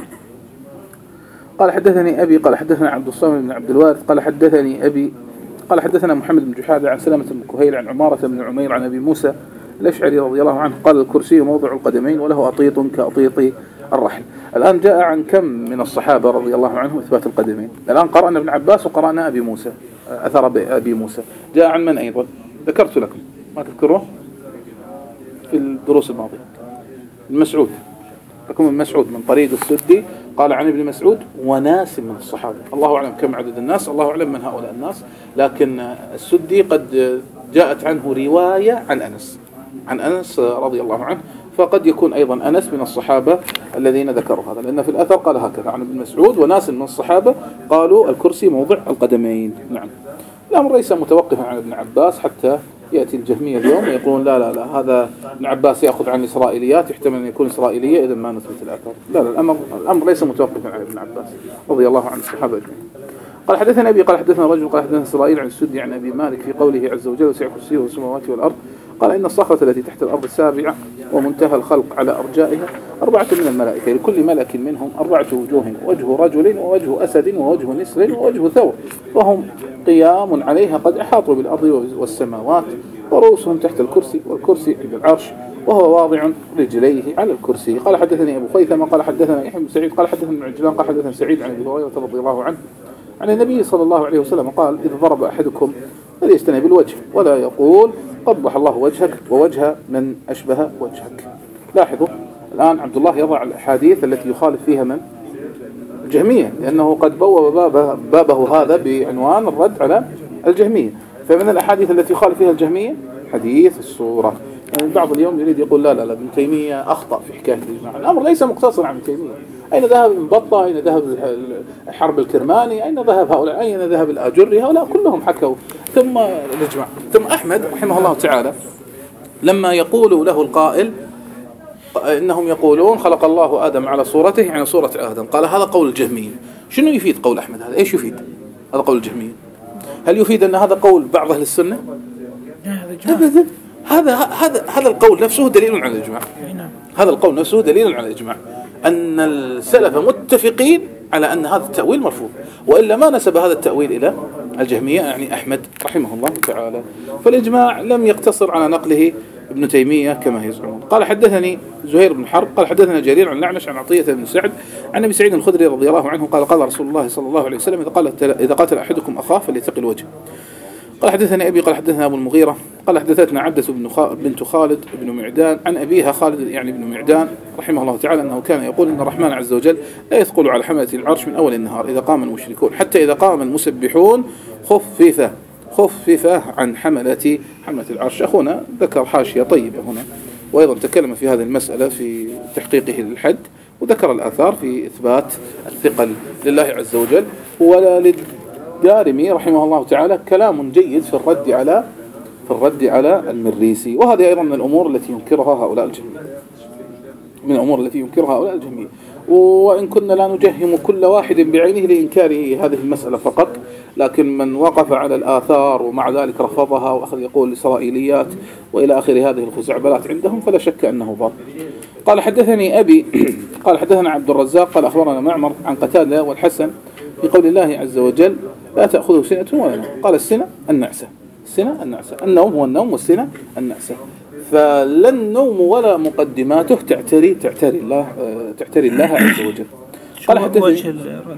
Speaker 1: قال حدثني أبي قال حدثنا عبد الصامد بن عبد الوارث قال حدثني أبي قال حدثنا محمد بن جحادة عن سلمة بن كهيل عن عمارة بن عمير عن أبي موسى الأشعري رضي الله عنه قال الكرسي موضع القدمين وله أطيط كأطيط الرحل. الآن جاء عن كم من الصحابة رضي الله عنهم إثبات القدمين. الآن قرأنا ابن عباس وقرأنا أبي موسى. أثر أبي موسى جاء عن من أيضا؟ ذكرت لكم ما تذكروه في الدروس الماضية. المسعود لكم من مسعود من طريق السدي قال عن ابن مسعود وناس من الصحابة. الله أعلم كم عدد الناس، الله أعلم من هؤلاء الناس، لكن السدي قد جاءت عنه رواية عن أنس عن أنس رضي الله عنه، فقد يكون أيضا أنس من الصحابة الذين ذكروا هذا، لأن في الأثر قال هكذا عن ابن مسعود وناس من الصحابة قالوا الكرسي موضع القدمين. نعم. الأمر ليس متوقفا عن ابن عباس حتى يأتي الجهمية اليوم ويقولون لا لا لا هذا ابن عباس يأخذ عن الإسرائيليات، يحتمل أن يكون إسرائيلية إذا ما نثبت الأثر. لا لا الأمر الأمر ليس متوقفا عن ابن عباس رضي الله عن الصحابة أجمعين. قال حدثنا أبي قال حدثنا رجل قال حدثنا إسرائيل عن السدي عن أبي مالك في قوله عز وجل وسع كرسيه السماوات والأرض قال إن الصخرة التي تحت الأرض السابعة ومنتهى الخلق على أرجائها أربعة من الملائكة لكل ملك منهم أربعة وجوه، وجه رجل ووجه أسد ووجه نسر ووجه ثور، وهم قيام عليها قد أحاطوا بالأرض والسماوات، ورؤوسهم تحت الكرسي والكرسي عند العرش وهو واضع رجليه على الكرسي. قال حدثني أبو خيثمة قال حدثنا يحيى بن سعيد قال حدثنا ابن عجلان قال حدثنا سعيد عن أبي هريرة رضي الله عنه عن النبي صلى الله عليه وسلم قال إذا ضرب أحدكم فليستنى بالوجه ولا يقول قبح الله وجهك ووجه من أشبه وجهك. لاحظوا الآن عبد الله يضع الأحاديث التي يخالف فيها من الجهمية، لأنه قد بوب بابه, بابه هذا بعنوان الرد على الجهمية. فمن الأحاديث التي يخالف فيها الجهمية حديث الصورة. يعني البعض اليوم يريد يقول لا لا لا ابن تيمية أخطأ في حكاية الإجماع. الأمر ليس مقتصرا عن ابن تيمية. أين ذهب ابن بطة؟ أين ذهب حرب الكرماني؟ أين ذهب هؤلاء؟ أين ذهب الآجري؟ هؤلاء كلهم حكوا. ثم الإجماع. ثم أحمد رحمه الله تعالى لما يقول له القائل إنهم يقولون خلق الله آدم على صورته يعني صورة آدم، قال هذا قول الجهمية. شنو يفيد قول أحمد هذا؟ إيش يفيد هذا قول الجهمية؟ هل يفيد أن هذا قول بعض أهل السنة؟ أبدا. هذا هذا هذا القول نفسه دليل على الإجماع. هذا القول نفسه دليل على الإجماع أن السلف متفقين على أن هذا التأويل مرفوض، وإلا ما نسب هذا التأويل إلى الجهمية يعني أحمد رحمه الله تعالى. فالإجماع لم يقتصر على نقله ابن تيمية كما يزعمون. قال حدثني زهير بن حرب قال حدثنا جرير عن الأعمش عن عطية بن سعد عن أبي سعيد الخدري رضي الله عنه قال قال رسول الله صلى الله عليه وسلم إذا قال إذا قاتل أحدكم أخاه فليتقي الوجه. قال حدثنا أبي قال حدثنا أبو المغيرة قال حدثتنا عبدة بن خ... بنت خالد بن معدان عن أبيها خالد يعني بن معدان رحمه الله تعالى أنه كان يقول إن الرحمن عز وجل لا يثقل على حملة العرش من أول النهار إذا قام المشركون حتى إذا قام المسبحون خفف خفف عن حملة حملة العرش. أخونا ذكر حاشية طيبة هنا، وأيضا تكلم في هذه المسألة في تحقيقه للحد، وذكر الآثار في إثبات الثقل لله عز وجل. ولا للدارمي رحمه الله تعالى كلام جيد في الرد على في الرد على المريسي. وهذه أيضا من الأمور التي ينكرها هؤلاء الجهمية من الأمور التي ينكرها هؤلاء الجهمية. وإن كنا لا نجهم كل واحد بعينه لإنكاره هذه المسألة فقط، لكن من وقف على الآثار ومع ذلك رفضها وأخذ يقول إسرائيليات وإلى آخر هذه الخزعبلات عندهم فلا شك أنه ضال. قال حدثني أبي قال حدثنا عبد الرزاق قال أخبرنا معمر عن قتادة والحسن في قول الله عز وجل لا تأخذه سنة ولا نوم. قال السنة النعسة السنة النعسة النوم هو النوم والسنة النعسة. فلا النوم ولا مقدماته تعتري تعتري الله تعتري الله عز وجل. قال حدثني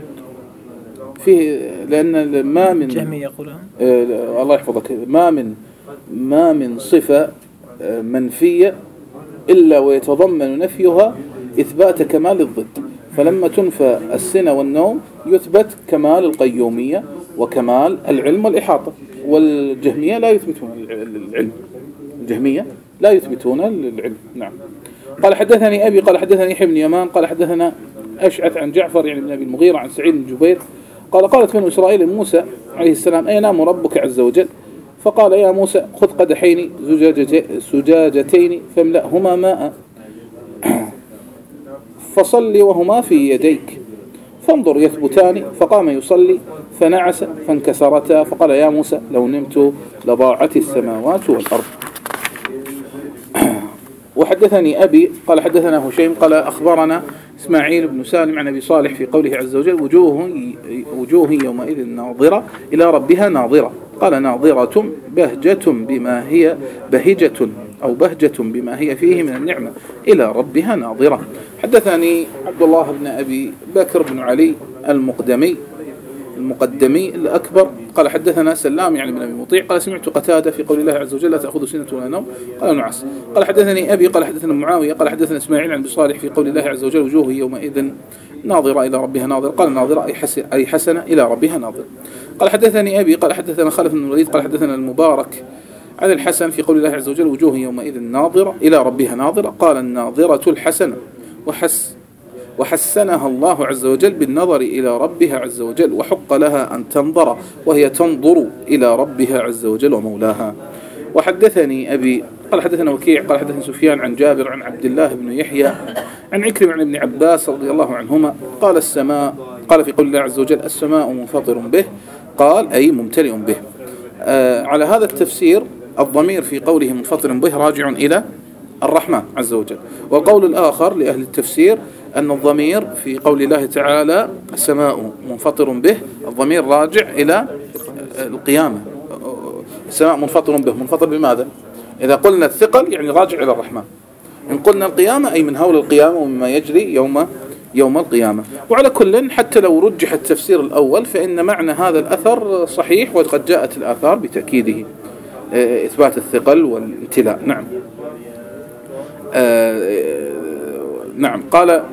Speaker 1: فيه لأن ما من
Speaker 2: جهمية يقولون
Speaker 1: آه الله يحفظك ما من ما من صفة آه منفية إلا ويتضمن نفيها إثبات كمال الضد. فلما تنفى السنة والنوم يثبت كمال القيومية وكمال العلم والإحاطة. والجهمية لا يثبتون العلم الجهمية لا يثبتون العلم. نعم. قال حدثني أبي قال حدثني يحيى بن يمان قال حدثنا أشعث عن جعفر يعني بن أبي المغيرة عن سعيد بن جبير قال قالت بنو إسرائيل موسى عليه السلام أين نام ربك عز وجل؟ فقال يا موسى خذ قدحين زجاجتين فاملأهما ماء فصلي وهما في يديك فانظر يثبتان. فقام يصلي فنعس فانكسرتا فقال يا موسى لو نمت لضاعت السماوات والأرض. وحدثني أبي قال حدثنا هشيم قال أخبرنا إسماعيل بن سالم عن أبي صالح في قوله عز وجل وجوه, وجوه يومئذ ناظرة إلى ربها ناظرة. قال ناظرة بهجة بما هي بهجة أو بهجة بما هي فيه من النعمة إلى ربها ناظرة. حدثني عبد الله بن أبي بكر بن علي المقدمي المقدمي الأكبر قال حدثنا سلام يعني بن أبي مطيع قال سمعت قتادة في قول الله عز وجل لا تأخذ سنة ولا نوم قال نعس قال حدثني أبي قال حدثنا معاوية قال حدثنا إسماعيل عن بصالح في قول الله عز وجل وجوه يومئذ ناظرة إلى ربها ناظرة قال ناظرة أي, حسن أي حسنة إلى ربها ناظرة قال حدثني أبي قال حدثنا خالد بن الوليد قال حدثنا المبارك عن الحسن في قول الله عز وجل وجوه يومئذ ناظرة إلى ربها ناظرة قال الناظرة الحسنة وحس وحسنها الله عز وجل بالنظر إلى ربها عز وجل وحق لها أن تنظر وهي تنظر إلى ربها عز وجل ومولاها وحدثني أبي قال حدثنا وكيع قال حدثنا سفيان عن جابر عن عبد الله بن يحيى عن عكرمة عن ابن عباس رضي الله عنهما قال السماء قال في قول الله عز وجل السماء منفطر به قال أي ممتلئ به. آه على هذا التفسير الضمير في قوله منفطر به راجع إلى الرحمن عز وجل. والقول الآخر لأهل التفسير أن الضمير في قول الله تعالى السماء منفطر به الضمير راجع إلى القيامة. السماء منفطر به منفطر بماذا؟ إذا قلنا الثقل يعني راجع إلى الرحمن، إن قلنا القيامة أي من هول القيامة ومما يجري يوم يوم القيامة. وعلى كل حتى لو رجح التفسير الأول فإن معنى هذا الأثر صحيح وقد جاءت الآثار بتأكيده إثبات الثقل والامتلاء. نعم. آه نعم. قال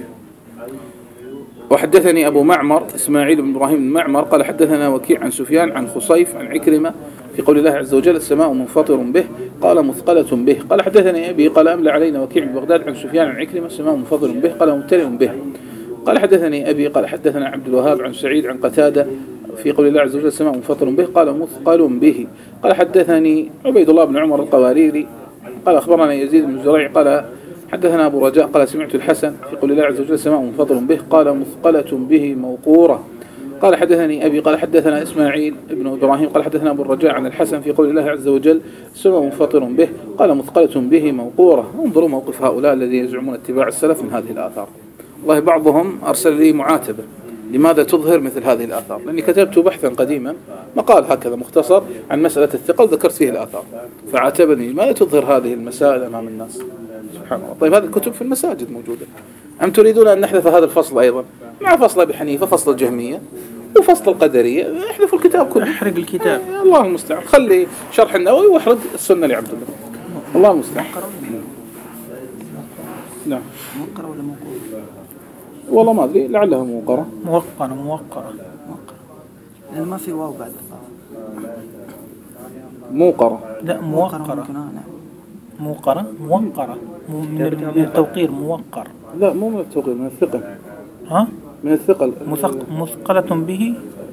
Speaker 1: وحدثني أبو معمر إسماعيل بن إبراهيم بن معمر قال حدثنا وكيع عن سفيان عن خصيف عن عكرمة في قول الله عز وجل السماء منفطر به قال مثقلة به قال حدثني أبي قال أملى علينا وكيع ببغداد عن سفيان عن عكرمة السماء منفطر به قال ممتلئ به قال حدثني أبي قال حدثنا عبد الوهاب عن سعيد عن قتادة في قول الله عز وجل السماء منفطر به قال مثقل به قال حدثني عبيد الله بن عمر القواريري قال أخبرنا يزيد بن زريع قال حدثنا أبو رجاء قال سمعت الحسن في قول الله عز وجل السماء منفطر به قال مثقلة به موقورة قال حدثني أبي قال حدثنا إسماعيل بن إبراهيم قال حدثنا أبو الرجاء عن الحسن في قول الله عز وجل السماء منفطر به قال مثقلة به موقورة. انظروا موقف هؤلاء الذين يزعمون اتباع السلف من هذه الآثار. والله بعضهم أرسل لي معاتبة لماذا تظهر مثل هذه الآثار، لأني كتبت بحثا قديما مقال هكذا مختصر عن مسألة الثقل ذكرت فيه الآثار فعاتبني لماذا تظهر هذه المسائل أمام الناس. سبحان الله. طيب هذه الكتب في المساجد موجودة، أم تريدون أن نحذف هذا الفصل أيضا مع فصل أبي حنيفة فصل الجهمية وفصل القدرية احذفوا الكتاب كله
Speaker 2: احرق الكتاب.
Speaker 1: الله المستعان. خلي شرح النووي واحرق السنة لعبد الله. الله المستعان. نعم.
Speaker 2: موقرة ولا موقورة؟
Speaker 1: والله ما أدري لعلها موقرة.
Speaker 2: موقرة موقرة موقرة لأن ما في واو بعد.
Speaker 1: موقرة.
Speaker 2: لا موقرة. موقرة موقرة من التوقير موقر.
Speaker 1: لا مو من التوقير من الثقل.
Speaker 2: ها؟
Speaker 1: من الثقل.
Speaker 2: مثقلة به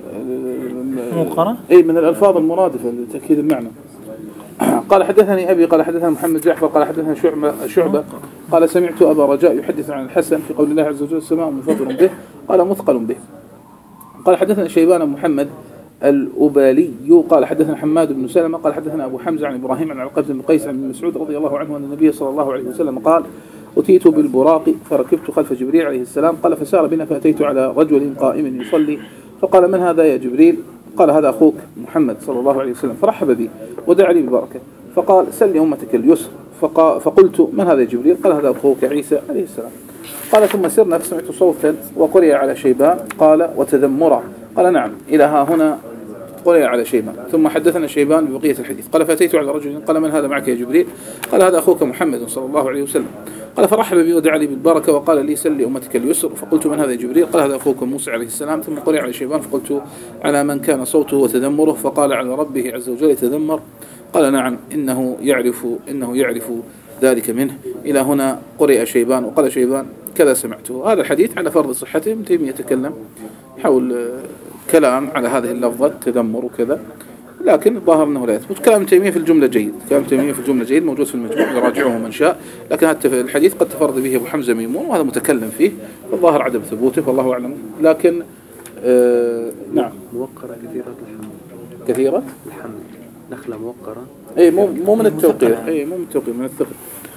Speaker 2: موقرة.
Speaker 1: أي من الألفاظ المرادفة لتأكيد المعنى. قال حدثني أبي قال حدثنا محمد جعفر قال حدثنا شعبة, شعبة قال سمعت أبا رجاء يحدث عن الحسن في قول الله عز وجل السماء منفطر به قال مثقل به. قال حدثنا شيبان محمد الأبالي قال حدثنا حماد بن سلمة قال حدثنا أبو حمزة عن إبراهيم عن علقمة بن قيس عن مسعود رضي الله عنه أن النبي صلى الله عليه وسلم قال أتيت بالبراق فركبت خلف جبريل عليه السلام قال فسار بنا فأتيت على رجل قائم يصلي فقال من هذا يا جبريل قال هذا أخوك محمد صلى الله عليه وسلم فرحب بي ودعا لي ببركة فقال سل لأمتك اليسر فقلت من هذا يا جبريل قال هذا أخوك عيسى عليه السلام قال ثم سرنا فسمعت صوتا وقرئ على شيبان قال وتذمرا قال نعم إلى ها هنا قرئ على شيبان ثم حدثنا شيبان ببقية الحديث قال فأتيت على رجل قال من هذا معك يا جبريل قال هذا أخوك محمد صلى الله عليه وسلم قال فرحب بي ودعا لي بالبركة وقال لي سل لأمتك اليسر فقلت من هذا يا جبريل قال هذا أخوك موسى عليه السلام ثم قرئ على شيبان فقلت على من كان صوته وتذمره فقال على ربه عز وجل يتذمر قال نعم إنه يعرف إنه يعرف ذلك منه إلى هنا قرئ شيبان وقال شيبان كذا سمعته. هذا الحديث على فرض صحته ابن تيمية يتكلم حول كلام على هذه اللفظة تذمر وكذا لكن الظاهر أنه لا يثبت. كلام ابن تيمية في الجملة جيد كلام ابن تيمية في الجملة جيد موجود في المجموع يراجعه من شاء لكن هذا الحديث قد تفرد به أبو حمزة ميمون وهذا متكلم فيه الظاهر عدم ثبوته والله أعلم. لكن آه نعم
Speaker 3: موقرة كثيرة الحمد
Speaker 1: كثيرة
Speaker 3: الحمد نخلة موقرة
Speaker 1: أي مو مو من التوقير أي مو من التوقير من الثقل.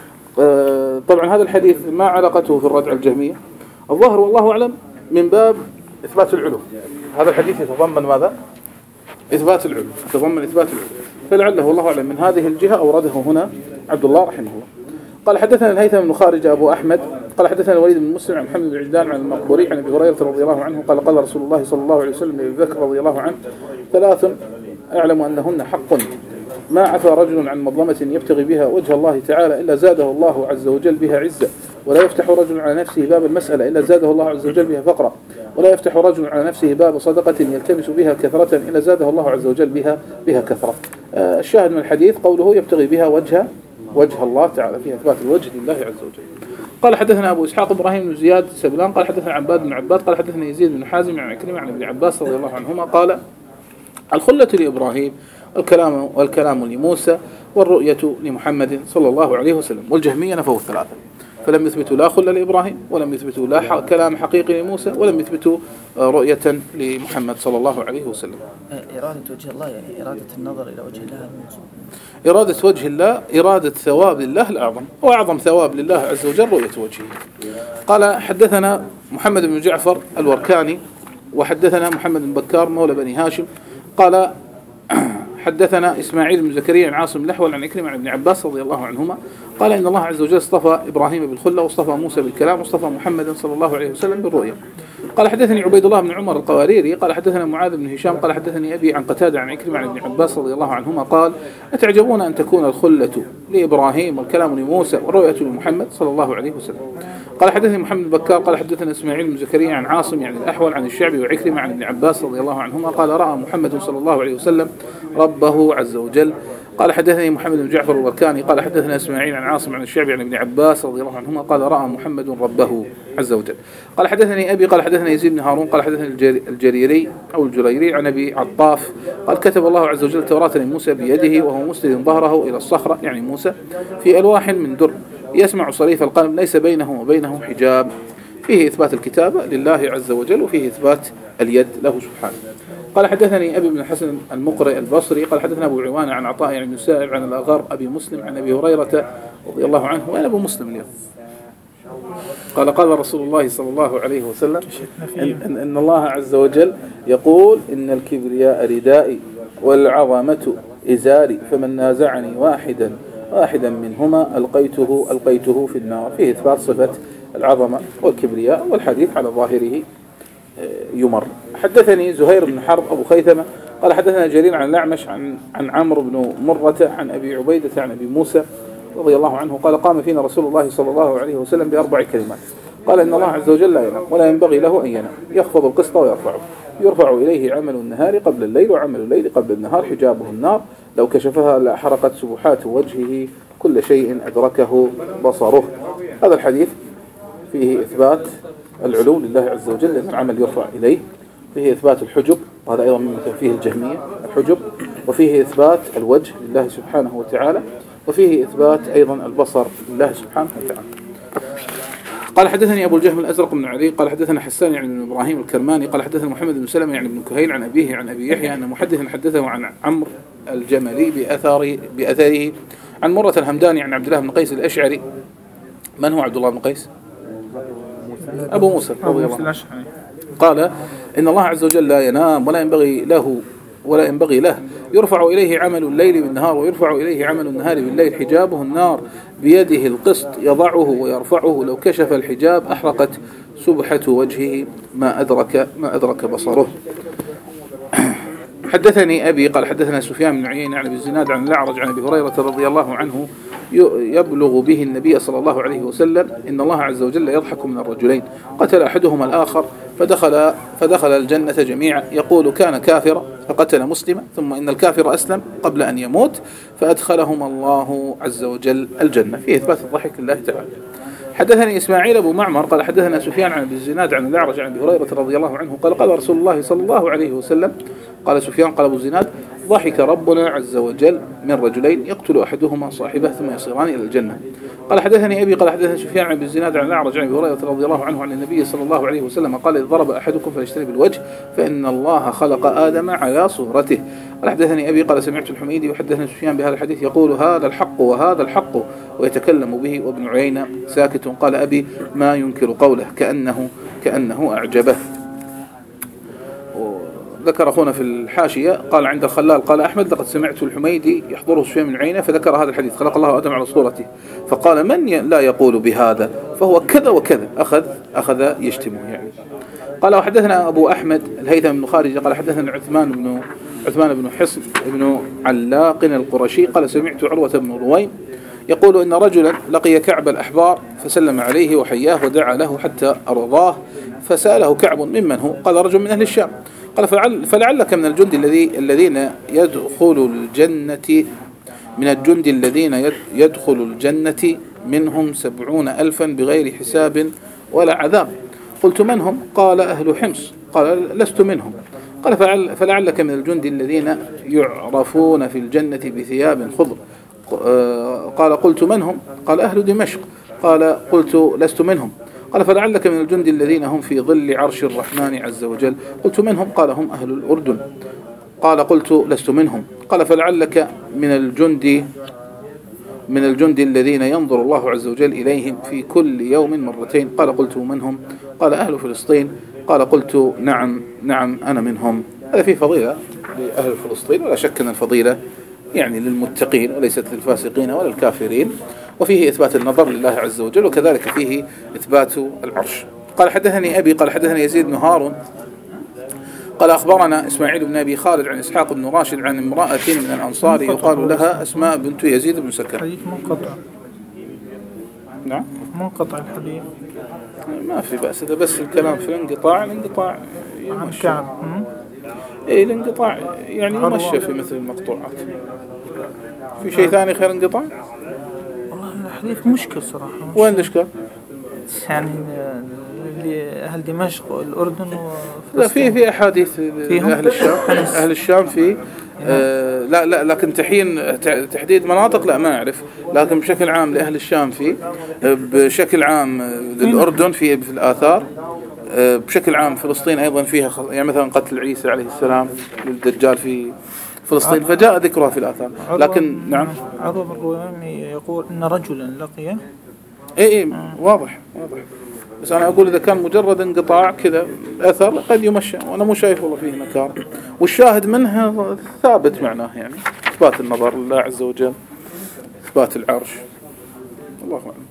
Speaker 1: آه طبعا هذا الحديث ما علاقته في الردع الجهمية الظاهر والله أعلم من باب إثبات العلو. هذا الحديث يتضمن ماذا؟ إثبات العلو يتضمن إثبات العلو فلعله والله أعلم من هذه الجهة أورده هنا عبد الله رحمه الله. قال حدثنا الهيثم بن خارج أبو أحمد قال حدثنا الوليد بن مسلم عن محمد بن عجلان عن المقبوري عن ابي هريره رضي الله عنه قال قال رسول الله صلى الله عليه وسلم لابي بكر رضي الله عنه ثلاث اعلم انهن حق ما عفى رجل عن مظلمة يبتغي بها وجه الله تعالى إلا زاده الله عز وجل بها عزة، ولا يفتح رجل على نفسه باب المسألة إلا زاده الله عز وجل بها فقرا، ولا يفتح رجل على نفسه باب صدقة يلتمس بها كثرة إلا زاده الله عز وجل بها بها كثرة. آه الشاهد من الحديث قوله يبتغي بها وجه وجه الله تعالى، فيها إثبات الوجه لله عز وجل. قال حدثنا أبو إسحاق إبراهيم بن زياد سبلان قال حدثنا عباد بن عباد قال حدثنا يزيد بن حازم عن عكرمة عن ابن عباس رضي الله عنهما قال الخلة لإبراهيم والكلام والكلام لموسى والرؤية لمحمد صلى الله عليه وسلم. والجهمية نفوا الثلاثة، فلم يثبتوا لا خلة لإبراهيم ولم يثبتوا لا ح... كلام حقيقي لموسى ولم يثبتوا رؤية لمحمد صلى الله عليه وسلم.
Speaker 2: إرادة وجه الله يعني إرادة النظر إلى وجه الله المنصوب.
Speaker 1: إرادة وجه الله إرادة ثواب لله الأعظم، وأعظم ثواب لله عز وجل رؤية وجهه. قال حدثنا محمد بن جعفر الوركاني وحدثنا محمد بن بكار مولى بني هاشم قال حدثنا إسماعيل بن زكريا عن عاصم الأحول عن عكرمة عن ابن عباس رضي الله عنهما قال إن الله عز وجل اصطفى إبراهيم بالخلة واصطفى موسى بالكلام واصطفى محمد صلى الله عليه وسلم بالرؤيا. قال حدثني عبيد الله بن عمر القواريري قال حدثنا معاذ بن هشام قال حدثني أبي عن قتادة عن عكرمة عن ابن عباس رضي الله عنهما قال أتعجبون أن تكون الخلة لإبراهيم والكلام لموسى والرؤية لمحمد صلى الله عليه وسلم. قال حدثني محمد بن بكار قال حدثنا إسماعيل بن زكريا عن عاصم يعني الأحول عن الشعبي وعكرمة عن ابن عباس رضي الله عنهما قال رأى محمد صلى الله عليه وسلم ربه عز وجل. قال حدثني محمد بن جعفر الوركاني قال حدثنا إسماعيل عن عاصم عن الشعبي عن ابن عباس رضي الله عنهما قال رأى محمد ربه عز وجل. قال حدثني أبي قال حدثنا يزيد بن هارون قال حدثني الجريري أو الجريري عن أبي عطاف قال كتب الله عز وجل التوراة لموسى بيده وهو مسند ظهره إلى الصخرة يعني موسى في ألواح من در يسمع صريف القلم ليس بينه وبينه حجاب، فيه إثبات الكتابة لله عز وجل وفيه إثبات اليد له سبحانه. قال حدثني أبي بن الحسن المقرئ البصري قال حدثنا أبو عوانة عن عطاء يعني السائب عن الأغار أبي مسلم عن أبي هريرة رضي الله عنه. وين أبو مسلم اليوم؟ قال قال رسول الله صلى الله عليه وسلم إن, إن الله عز وجل يقول إن الكبرياء ردائي والعظمة إزاري فمن نازعني واحدا واحدا منهما ألقيته ألقيته في النار، فيه إثبات صفة العظمة والكبرياء والحديث على ظاهره يمر. حدثني زهير بن حرب أبو خيثمة قال حدثنا جرير عن الأعمش عن عن عمرو بن مرة عن أبي عبيدة عن أبي موسى رضي الله عنه قال قام فينا رسول الله صلى الله عليه وسلم بأربع كلمات قال إن الله عز وجل لا ينام ولا ينبغي له أن ينام يخفض القسط ويرفعه يرفع إليه عمل النهار قبل الليل وعمل الليل قبل النهار حجابه النار لو كشفها لأحرقت سبحات وجهه كل شيء أدركه بصره. هذا الحديث فيه إثبات العلو لله عز وجل لأن العمل يرفع إليه، فيه إثبات الحجب وهذا أيضا مما فيه الجهمية الحجب، وفيه إثبات الوجه لله سبحانه وتعالى، وفيه إثبات أيضا البصر لله سبحانه وتعالى. قال حدثني أبو الجهم الأزرق بن علي قال حدثنا حسان يعني بن إبراهيم الكرماني قال حدثنا محمد بن سلمة يعني بن كهيل عن أبيه عن أبي يحيى أن محدثا حدثه عن عمرو الجملي بأثاره بأثاره عن مرة الهمداني عن عبد الله بن قيس الأشعري. من هو عبد الله بن قيس؟ أبو موسى رضي الله عنه. قال إن الله عز وجل لا ينام ولا ينبغي له ولا ينبغي له يرفع إليه عمل الليل بالنهار ويرفع إليه عمل النهار بالليل حجابه النار بيده القسط يضعه ويرفعه لو كشف الحجاب أحرقت سبحة وجهه ما أدرك ما أدرك بصره. حدثني أبي قال حدثنا سفيان بن عيينة عن أبي الزناد عن الأعرج عن أبي هريرة رضي الله عنه يبلغ به النبي صلى الله عليه وسلم إن الله عز وجل يضحك من الرجلين قتل أحدهما الآخر فدخل, فدخل الجنة جميعا يقول كان كافرا فقتل مسلما ثم إن الكافر أسلم قبل أن يموت فأدخلهما الله عز وجل الجنة، فيه إثبات الضحك لله تعالى. حدثني إسماعيل أبو معمر قال حدثنا سفيان عن أبي الزناد عن الأعرج عن أبي هريرة رضي الله عنه قال قال رسول الله صلى الله عليه وسلم قال سفيان قال أبو الزناد ضحك ربنا عز وجل من رجلين يقتل أحدهما صاحبه ثم يصيران إلى الجنة. قال حدثني أبي قال حدثنا سفيان عن أبي الزناد عن الأعرج عن أبي هريرة رضي الله عنه عن النبي صلى الله عليه وسلم قال إذ ضرب أحدكم فليشتري بالوجه فإن الله خلق آدم على صورته. قال حدثني أبي قال سمعت الحميدي وحدثنا سفيان بهذا الحديث يقول هذا الحق وهذا الحق ويتكلم به وابن عيينة ساكت. قال أبي ما ينكر قوله كأنه كأنه أعجبه. ذكر أخونا في الحاشية قال عند الخلال قال أحمد لقد سمعت الحميدي يحضره سفيان بن عيينة فذكر هذا الحديث خلق الله آدم على صورته فقال من لا يقول بهذا فهو كذا وكذا، أخذ أخذ يشتمه يعني. قال وحدثنا أبو أحمد الهيثم بن خارجة قال حدثنا عثمان بن عثمان بن حصن بن علاق القرشي قال سمعت عروة بن رويم يقول إن رجلا لقي كعب الأحبار فسلم عليه وحياه ودعا له حتى أرضاه، فسأله كعب ممن هو؟ قال رجل من أهل الشام. قال فلعل فلعلك من الجند الذي الذين يدخل الجنة من الجند الذين يدخل الجنة منهم سبعون ألفا بغير حساب ولا عذاب. قلت من هم؟ قال أهل حمص. قال لست منهم. قال فلعلك من الجند الذين يعرفون في الجنة بثياب خضر. قال قلت من هم؟ قال أهل دمشق. قال قلت لست منهم. قال فلعلك من الجند الذين هم في ظل عرش الرحمن عز وجل. قلت من هم؟ قال هم أهل الأردن. قال قلت لست منهم. قال فلعلك من الجند من الجند الذين ينظر الله عز وجل إليهم في كل يوم مرتين. قال قلت من هم؟ قال أهل فلسطين. قال قلت نعم نعم أنا منهم. هذا فيه فضيلة لأهل فلسطين، ولا شك أن الفضيلة يعني للمتقين وليست للفاسقين ولا الكافرين، وفيه إثبات النظر لله عز وجل، وكذلك فيه إثبات العرش. قال حدثني أبي قال حدثني يزيد بن هارون قال أخبرنا إسماعيل بن أبي خالد عن إسحاق بن راشد عن امرأة من الأنصار يقال لها أسماء بنت يزيد بن سكن.
Speaker 2: حديث منقطع.
Speaker 1: نعم
Speaker 2: منقطع الحديث.
Speaker 1: ما في بأس، إذا بس الكلام في الانقطاع الانقطاع
Speaker 2: عن كعب.
Speaker 1: إيه الانقطاع يعني يمشى في مثل المقطوعات. في شيء ثاني خير انقطاع؟
Speaker 2: والله الحديث مشكل صراحة.
Speaker 1: وين الإشكال؟
Speaker 2: يعني لأهل دمشق والأردن
Speaker 1: لا في في أحاديث أهل الشام أهل الشام في آه لا لا لكن تحين تحديد مناطق لا ما أعرف، لكن بشكل عام لأهل الشام في بشكل عام للأردن في في الآثار، بشكل عام فلسطين أيضا فيها يعني مثلا قتل عيسى عليه السلام للدجال في فلسطين فجاء ذكرها في الآثار. لكن نعم
Speaker 2: عروة بن رويم يقول إن رجلا لقيه.
Speaker 1: إيه إيه واضح واضح، بس أنا أقول إذا كان مجرد انقطاع كذا أثر قد يمشى، وأنا مو شايف والله فيه نكار، والشاهد منها ثابت معناه يعني إثبات النظر لله عز وجل، إثبات العرش. الله أعلم.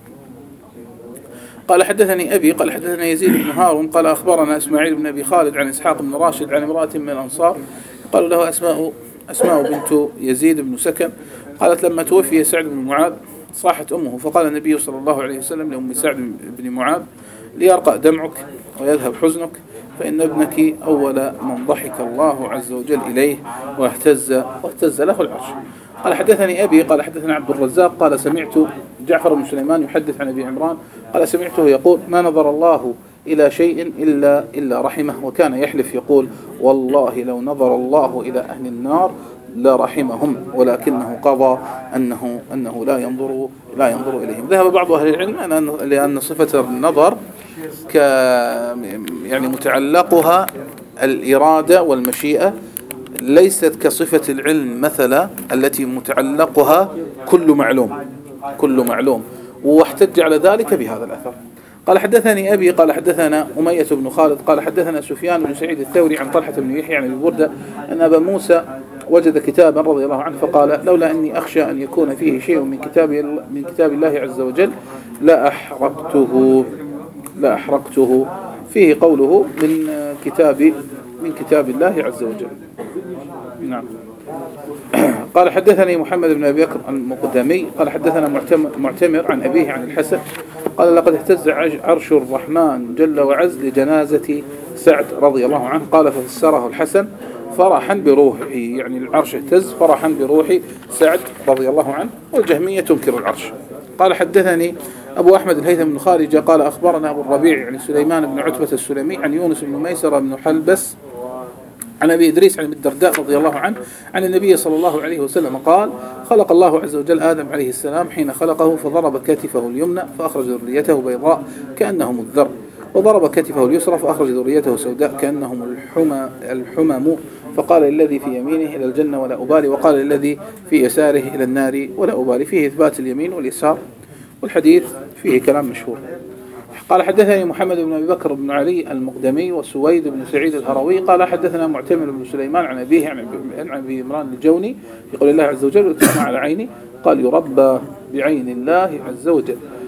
Speaker 1: قال حدثني أبي قال حدثنا يزيد بن هارون قال أخبرنا إسماعيل بن أبي خالد عن إسحاق بن راشد عن امرأة من الأنصار قالوا له أسماء أسماء بنت يزيد بن سكن قالت لما توفي سعد بن معاذ صاحت أمه، فقال النبي صلى الله عليه وسلم لأم سعد بن معاذ ليرقى دمعك ويذهب حزنك فإن ابنك أول من ضحك الله عز وجل إليه واهتز واهتز له العرش. قال حدثني أبي قال حدثنا عبد الرزاق قال سمعت جعفر بن سليمان يحدث عن أبي عمران قال سمعته يقول ما نظر الله إلى شيء إلا إلا رحمه، وكان يحلف يقول والله لو نظر الله إلى أهل النار لرحمهم ولكنه قضى أنه أنه لا ينظر لا ينظر إليهم. ذهب بعض أهل العلم لأن صفة النظر ك يعني متعلقها الإرادة والمشيئة ليست كصفة العلم مثلا التي متعلقها كل معلوم كل معلوم، واحتج على ذلك بهذا الأثر. قال حدثني أبي قال حدثنا أمية بن خالد قال حدثنا سفيان بن سعيد الثوري عن طلحة بن يحيى عن أبي بردة أن أبا موسى وجد كتابا رضي الله عنه فقال لولا أني أخشى أن يكون فيه شيء من كتاب من كتاب الله عز وجل لا أحرقته لا أحرقته فيه قوله من كتاب من كتاب الله عز وجل. نعم. قال حدثني محمد بن أبي بكر المقدمي قال حدثنا معتمر عن أبيه عن الحسن قال لقد اهتز عرش الرحمن جل وعز لجنازة سعد رضي الله عنه قال ففسره الحسن فرحا بروحه، يعني العرش اهتز فرحا بروح سعد رضي الله عنه، والجهمية تنكر العرش. قال حدثني أبو أحمد الهيثم بن خارجة قال أخبرنا أبو الربيع يعني سليمان بن عتبة السلمي عن يونس بن ميسر بن حلبس عن أبي إدريس عن أبي الدرداء رضي الله عنه عن النبي صلى الله عليه وسلم قال خلق الله عز وجل آدم عليه السلام حين خلقه فضرب كتفه اليمنى فأخرج ذريته بيضاء كأنهم الذر، وضرب كتفه اليسرى فأخرج ذريته سوداء كأنهم الحمى الحمم، فقال الذي في يمينه إلى الجنة ولا أبالي، وقال الذي في يساره إلى النار ولا أبالي. فيه إثبات اليمين واليسار، والحديث فيه كلام مشهور. قال حدثني محمد بن أبي بكر بن علي المقدمي وسويد بن سعيد الهروي قال حدثنا معتمر بن سليمان عن أبيه عن أبي عمران الجوني يقول الله عز وجل اتسمع على عيني قال يربى بعين الله عز وجل.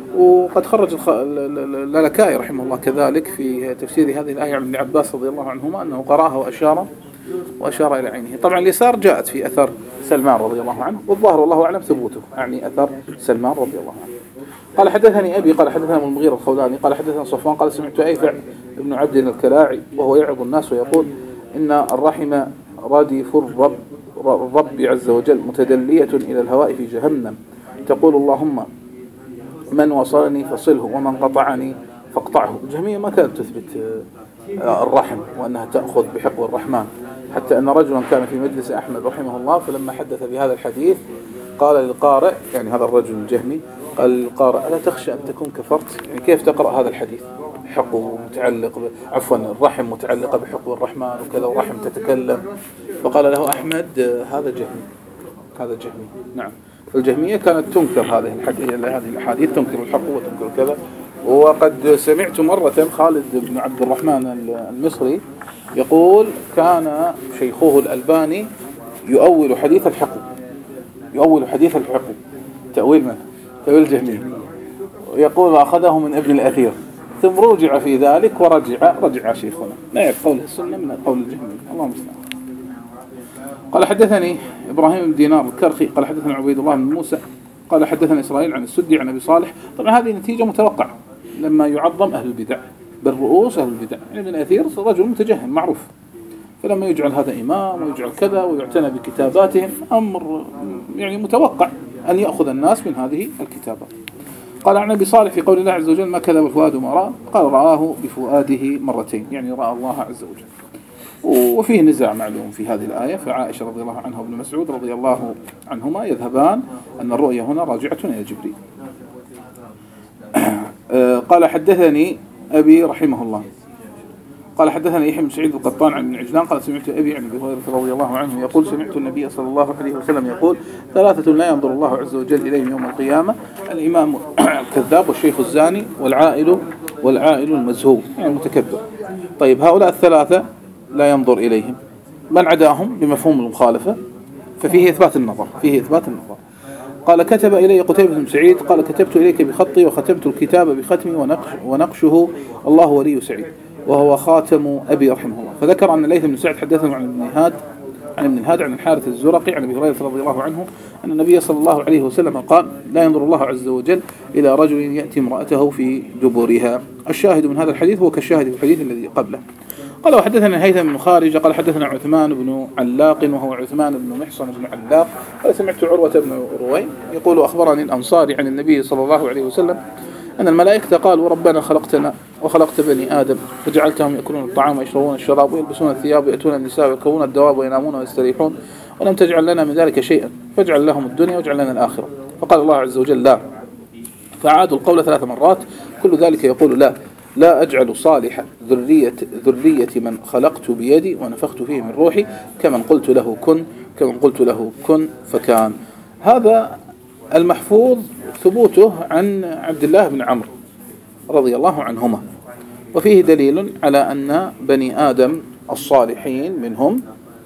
Speaker 1: وقد خرج الخ... اللالكائي رحمه الله كذلك في تفسير هذه الآية عن ابن عباس رضي الله عنهما أنه قرأها وأشار وأشار إلى عينه. طبعا اليسار جاءت في أثر سلمان رضي الله عنه، والظاهر والله أعلم ثبوته، يعني أثر سلمان رضي الله عنه. قال حدثني أبي قال حدثنا ابن المغيرة الخولاني قال حدثنا صفوان قال سمعت أيفع ابن عبد الكلاعي وهو يعظ الناس ويقول إن الرحم رادف الرب الرب عز وجل متدلية إلى الهواء في جهنم تقول اللهم من وصلني فصله ومن قطعني فاقطعه. الجهمية ما كانت تثبت الرحم وأنها تأخذ بحقوق الرحمن، حتى أن رجلا كان في مجلس أحمد رحمه الله فلما حدث بهذا الحديث قال للقارئ، يعني هذا الرجل الجهمي قال للقارئ ألا تخشى أن تكون كفرت؟ يعني كيف تقرأ هذا الحديث؟ حقوق متعلق ب... عفوا الرحم متعلقة بحقوق الرحمن وكذا ورحم تتكلم. فقال له أحمد هذا جهمي، هذا جهمي. نعم، فالجهمية كانت تنكر هذه الحديث هذه الأحاديث، تنكر الحق وتنكر كذا. وقد سمعت مرة خالد بن عبد الرحمن المصري يقول كان شيخه الألباني يؤول حديث الحقوق، يؤول حديث الحقوق تأويل من؟ تأويل الجهمية. يقول أخذه من ابن الأثير ثم رجع في ذلك ورجع رجع شيخنا. لا يعرف قول السنة من قول الجهمية. الله المستعان. قال حدثني إبراهيم بن دينار الكرخي قال حدثنا عبيد الله بن موسى قال حدثنا إسرائيل عن السدي عن أبي صالح. طبعا هذه نتيجة متوقعة لما يعظم أهل البدع بالرؤوس أهل البدع. يعني ابن الأثير رجل متجهم معروف، فلما يجعل هذا إمام ويجعل كذا ويعتنى بكتاباتهم أمر يعني متوقع أن يأخذ الناس من هذه الكتابات. قال عن أبي صالح في قول الله عز وجل ما كذب الفؤاد ما رأى قال رآه بفؤاده مرتين، يعني رأى الله عز وجل. وفيه نزاع معلوم في هذه الآية، فعائشة رضي الله عنها وابن مسعود رضي الله عنهما يذهبان أن الرؤية هنا راجعة إلى جبريل. قال حدثني أبي رحمه الله قال حدثنا يحيى بن سعيد القطان عن ابن عجلان قال سمعت أبي عن أبي هريرة رضي الله عنه يقول سمعت النبي صلى الله عليه وسلم يقول ثلاثة لا ينظر الله عز وجل إليهم يوم القيامة الإمام الكذاب والشيخ الزاني والعائل والعائل المزهو، يعني متكبر. طيب هؤلاء الثلاثة لا ينظر إليهم، من عداهم بمفهوم المخالفة ففيه إثبات النظر، فيه إثبات النظر. قال كتب إلي قتيبة بن سعيد قال كتبت إليك بخطي وختمت الكتاب بختمي ونقش ونقشه الله ولي سعيد وهو خاتم أبي رحمه الله. فذكر أن الليث بن سعد حدثنا عن ابن هاد عن ابن هاد عن الحارث الزرقي عن أبي هريرة رضي الله عنه أن النبي صلى الله عليه وسلم قال لا ينظر الله عز وجل إلى رجل يأتي امرأته في دبرها. الشاهد من هذا الحديث هو كالشاهد في الحديث الذي قبله. قال وحدثنا الهيثم بن خارجة قال حدثنا عثمان بن علاق وهو عثمان بن محصن بن علاق قال سمعت عروة بن روي يقول أخبرني الأنصاري عن النبي صلى الله عليه وسلم أن الملائكة قالوا ربنا خلقتنا وخلقت بني آدم فجعلتهم يأكلون الطعام ويشربون الشراب ويلبسون الثياب ويأتون النساء ويركبون الدواب وينامون ويستريحون ولم تجعل لنا من ذلك شيئا فاجعل لهم الدنيا واجعل لنا الآخرة. فقال الله عز وجل لا، فعادوا القول ثلاث مرات كل ذلك يقول لا لا أجعل صالح ذرية, ذرية من خلقت بيدي ونفخت فيه من روحي كمن قلت له كن كمن قلت له كن فكان. هذا المحفوظ ثبوته عن عبد الله بن عمرو رضي الله عنهما، وفيه دليل على أن بني آدم الصالحين منهم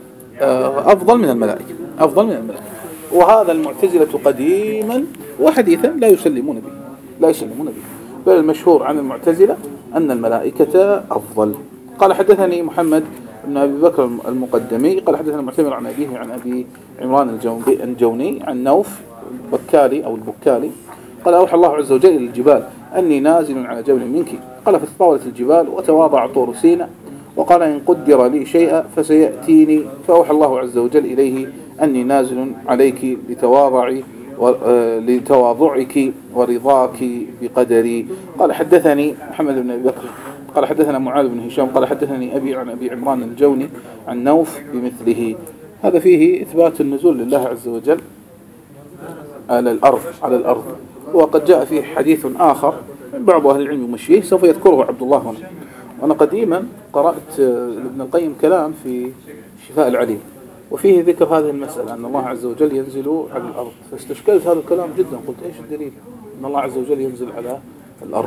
Speaker 1: أفضل من الملائكة، أفضل من الملائكة. وهذا المعتزلة قديما وحديثا لا يسلمون به، لا يسلمون به، بل المشهور عن المعتزلة أن الملائكة أفضل. قال حدثني محمد بن أبي بكر المقدمي قال حدثنا معتمر عن أبيه عن أبي عمران الجوني عن نوف البكالي أو البكالي قال أوحى الله عز وجل إلى الجبال أني نازل على جبل منك قال فتطاولت الجبال وتواضع طور سيناء وقال إن قدر لي شيئا فسيأتيني فأوحى الله عز وجل إليه أني نازل عليك لتواضعي لتواضعك ورضاك بقدري. قال حدثني محمد بن أبي بكر قال حدثنا معاذ بن هشام قال حدثني أبي عن أبي عمران الجوني عن نوف بمثله. هذا فيه إثبات النزول لله عز وجل على الأرض على الأرض وقد جاء فيه حديث آخر بعض أهل العلم يمشيه سوف يذكره عبد الله هنا. وأنا قديما قرأت ابن القيم كلام في شفاء العليل وفيه ذكر هذه المسألة أن الله عز وجل ينزل على الأرض، فاستشكلت هذا الكلام جدا قلت إيش الدليل أن الله عز وجل ينزل على الأرض.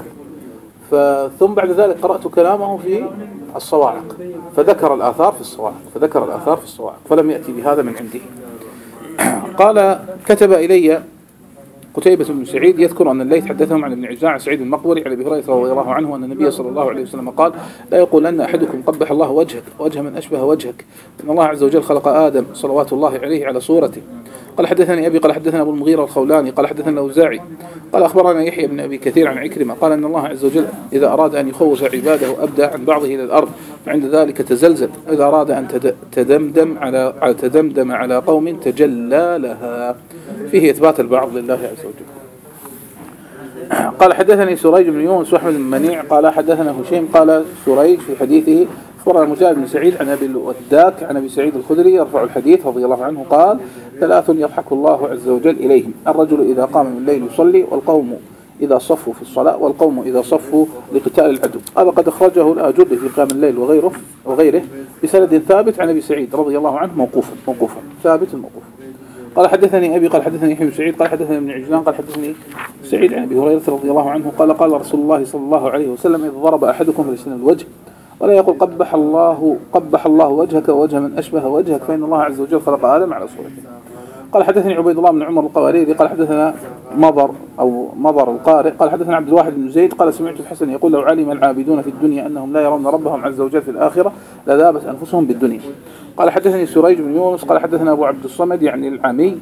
Speaker 1: ثم بعد ذلك قرأت كلامه في الصواعق فذكر الآثار في الصواعق فذكر الآثار في الصواعق فلم يأتي بهذا من عنده. قال كتب إلي قتيبة بن سعيد يذكر أن الليث حدثهم عن ابن عجلان عن سعيد المقبري عن أبي هريرة رضي الله عنه أن النبي صلى الله عليه وسلم قال لا يقولن أحدكم قبح الله وجهك وجه من أشبه وجهك، إن الله عز وجل خلق آدم صلوات الله عليه على صورته. قال حدثني أبي قال حدثنا أبو المغيرة الخولاني قال حدثنا الأوزاعي قال أخبرنا يحيى بن أبي كثير عن عكرمة قال أن الله عز وجل إذا أراد أن يخوف عباده أبدى عن بعضه إلى الأرض فعند ذلك تزلزل، إذا أراد أن تدمدم على على تدمدم على قوم تجلى لها. فيه إثبات البعض لله عز وجل. قال حدثني سريج بن يونس وأحمد بن منيع قال حدثنا هشيم قال سريج في حديثه أخبرنا مجاهد بن سعيد عن أبي الوداك عن أبي سعيد الخدري يرفع الحديث رضي الله عنه قال ثلاث يضحك الله عز وجل إليهم: الرجل إذا قام من الليل يصلي، والقوم إذا صفوا في الصلاة، والقوم إذا صفوا لقتال العدو. هذا قد أخرجه الآجري في قيام الليل وغيره وغيره بسند ثابت عن أبي سعيد رضي الله عنه موقوفا موقوفا ثابت موقوفا. قال حدثني أبي قال حدثني يحيى بن سعيد قال حدثني ابن عجلان قال حدثني سعيد عن أبي هريرة رضي الله عنه قال قال رسول الله صلى الله عليه وسلم: إذا ضرب أحدكم فليسن الوجه ولا يقول قبح الله قبح الله وجهك ووجه من أشبه وجهك، فإن الله عز وجل خلق آدم على صورته. قال حدثني عبيد الله بن عمر القواريري قال حدثنا مضر أو مضر القارئ قال حدثنا عبد الواحد بن زيد قال سمعت الحسن يقول: لو علم العابدون في الدنيا أنهم لا يرون ربهم عز وجل في الآخرة لذابت أنفسهم بالدنيا. قال حدثني سريج بن يونس قال حدثنا أبو عبد الصمد يعني العمي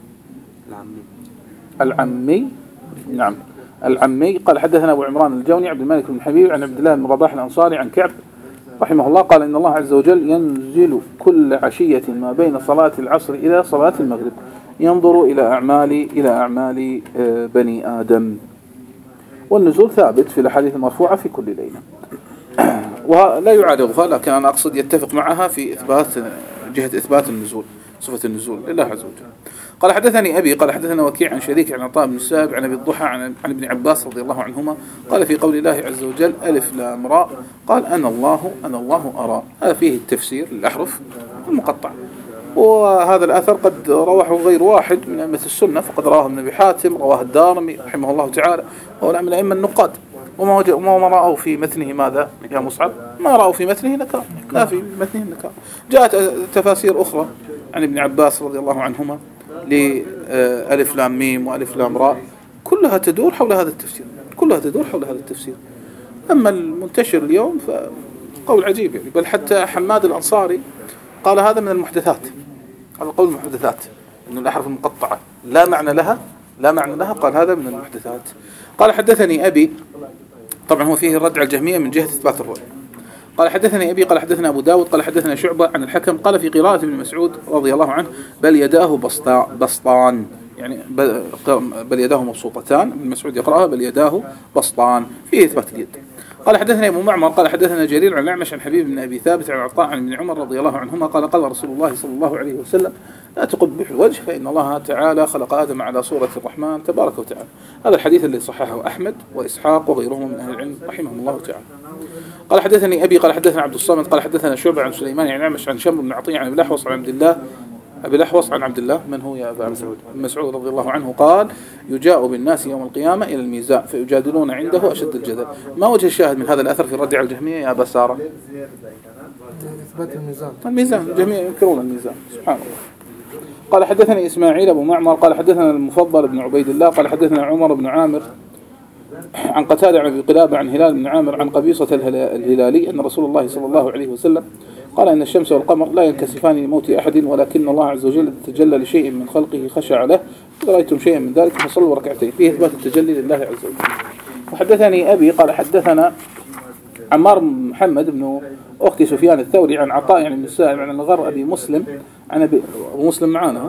Speaker 1: العمي نعم العمي قال حدثنا أبو عمران الجوني عبد الملك بن حبيب عن عبد الله بن رباح الأنصاري عن كعب رحمه الله قال إن الله عز وجل ينزل كل عشية ما بين صلاة العصر إلى صلاة المغرب ينظر إلى أعمال إلى أعمال بني آدم، والنزول ثابت في الأحاديث المرفوعة في كل ليلة ولا يعارضها، لكن أنا أقصد يتفق معها في إثبات جهة إثبات النزول صفة النزول لله عز وجل. قال حدثني أبي قال حدثنا وكيع عن شريك عن عطاء بن السائب عن أبي الضحى عن, عن ابن عباس رضي الله عنهما قال في قول الله عز وجل: ألف لام راء قال أنا الله أنا الله أرى. هذا فيه التفسير للأحرف المقطع، وهذا الأثر قد رواه غير واحد من أئمة السنة، فقد رواه ابن أبي حاتم رواه الدارمي رحمه الله تعالى وهو من أئمة النقاد. وما وما رأوا في متنه ماذا يا مصعب؟ ما رأوا في متنه نكار، لا في متنه نكار. جاءت تفاسير أخرى عن ابن عباس رضي الله عنهما لألف لام ميم وألف لام راء كلها تدور حول هذا التفسير كلها تدور حول هذا التفسير. أما المنتشر اليوم فقول عجيب يعني، بل حتى حماد الأنصاري قال هذا من المحدثات، هذا قول المحدثات إنه الأحرف المقطعة لا معنى لها لا معنى لها قال هذا من المحدثات. قال حدثني أبي، طبعا هو فيه الرد على الجهمية من جهة إثبات الرؤية. قال حدثني أبي قال حدثنا أبو داود قال حدثنا شعبة عن الحكم قال في قراءة ابن مسعود رضي الله عنه: بل يداه بسطان، يعني بل يداه مبسوطتان. ابن مسعود يقرأها بل يداه بسطان، فيه إثبات اليد. قال حدثنا أبو معمر قال حدثنا جرير عن الأعمش عن حبيب بن أبي ثابت عن عطاء عن ابن عمر رضي الله عنهما قال قال رسول الله صلى الله عليه وسلم: لا تقبح الوجه فإن الله تعالى خلق آدم على صورة الرحمن تبارك وتعالى. هذا الحديث الذي صححه أحمد وإسحاق وغيرهم من أهل العلم رحمهم الله تعالى. قال حدثني أبي قال حدثنا عبد الصمد قال حدثنا شعبة عن سليمان عن الأعمش عن شمر بن عطية عن أبي الأحوص عن عبد الله أبي الأحوص عن عبد الله من هو يا أبا مسعود مسعود رضي الله عنه قال: يجاء بالناس يوم القيامة إلى الميزان فيجادلون عنده أشد الجدل. ما وجه الشاهد من هذا الأثر في الرد على الجهمية يا أبا سارة؟
Speaker 2: إثبات الميزان.
Speaker 1: الميزان الجهمية ينكرون الميزان سبحان الله. قال حدثني إسماعيل أبو معمر قال حدثنا المفضل بن عبيد الله قال حدثنا عمر بن عامر عن قتادة عن أبي قلابة عن هلال بن عامر عن قبيصة الهلالي أن رسول الله صلى الله عليه وسلم قال: إن الشمس والقمر لا ينكسفان لموت أحد، ولكن الله عز وجل تجلى لشيء من خلقه خشع له، إذا رأيتم شيئا من ذلك فصلوا ركعتين. فيه إثبات التجلي لله عز وجل. وحدثني أبي قال حدثنا عمار محمد بن أخت سفيان الثوري عن عطاء يعني من السائب عن الغر أبي مسلم عن أبي مسلم معانا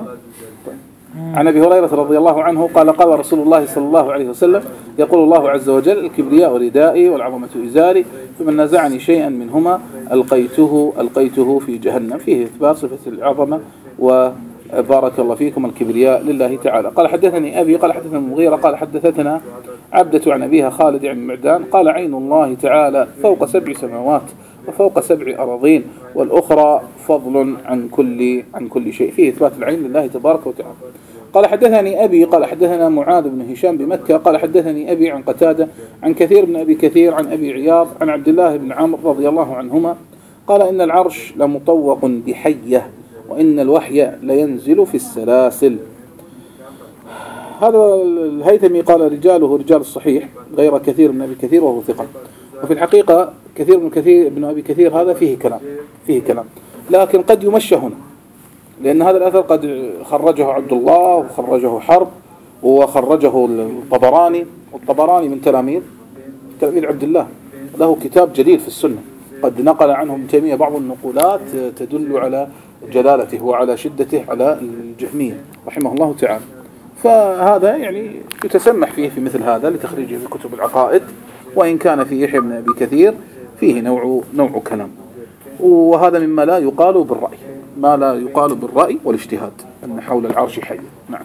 Speaker 1: عن أبي هريرة رضي الله عنه قال قال رسول الله صلى الله عليه وسلم: يقول الله عز وجل: الكبرياء ردائي والعظمة إزاري، فمن نزعني شيئا منهما ألقيته ألقيته في جهنم. فيه إثبات صفة العظمة وبارك الله فيكم الكبرياء لله تعالى. قال حدثني أبي قال حدثنا المغيرة قال حدثتنا عبدة عن أبيها خالد عن معدان قال: عين الله تعالى فوق سبع سماوات وفوق سبع أراضين، والأخرى فضل عن كل عن كل شيء. فيه إثبات العين لله تبارك وتعالى. قال حدثني أبي قال حدثنا معاذ بن هشام بمكة قال حدثني أبي عن قتادة عن كثير بن أبي كثير عن أبي عياض عن عبد الله بن عمرو رضي الله عنهما قال: إن العرش لمطوق بحية، وإن الوحي لينزل في السلاسل. هذا الهيثمي قال رجاله رجال الصحيح غير كثير من أبي كثير وهو ثقة. وفي الحقيقة كثير من كثير ابن أبي كثير هذا فيه كلام فيه كلام لكن قد يمشى هنا، لأن هذا الأثر قد خرجه عبد الله وخرجه حرب وخرجه الطبراني، والطبراني من تلاميذ تلاميذ عبد الله، له كتاب جليل في السنة قد نقل عنه ابن تيمية بعض النقولات تدل على جلالته وعلى شدته على الجهمية رحمه الله تعالى. فهذا يعني يتسمح فيه في مثل هذا لتخريجه في كتب العقائد، وإن كان في يحيى بن أبي كثير فيه نوع نوع كلام، وهذا مما لا يقال بالرأي، ما لا يقال بالرأي والاجتهاد أن حول العرش حي. نعم.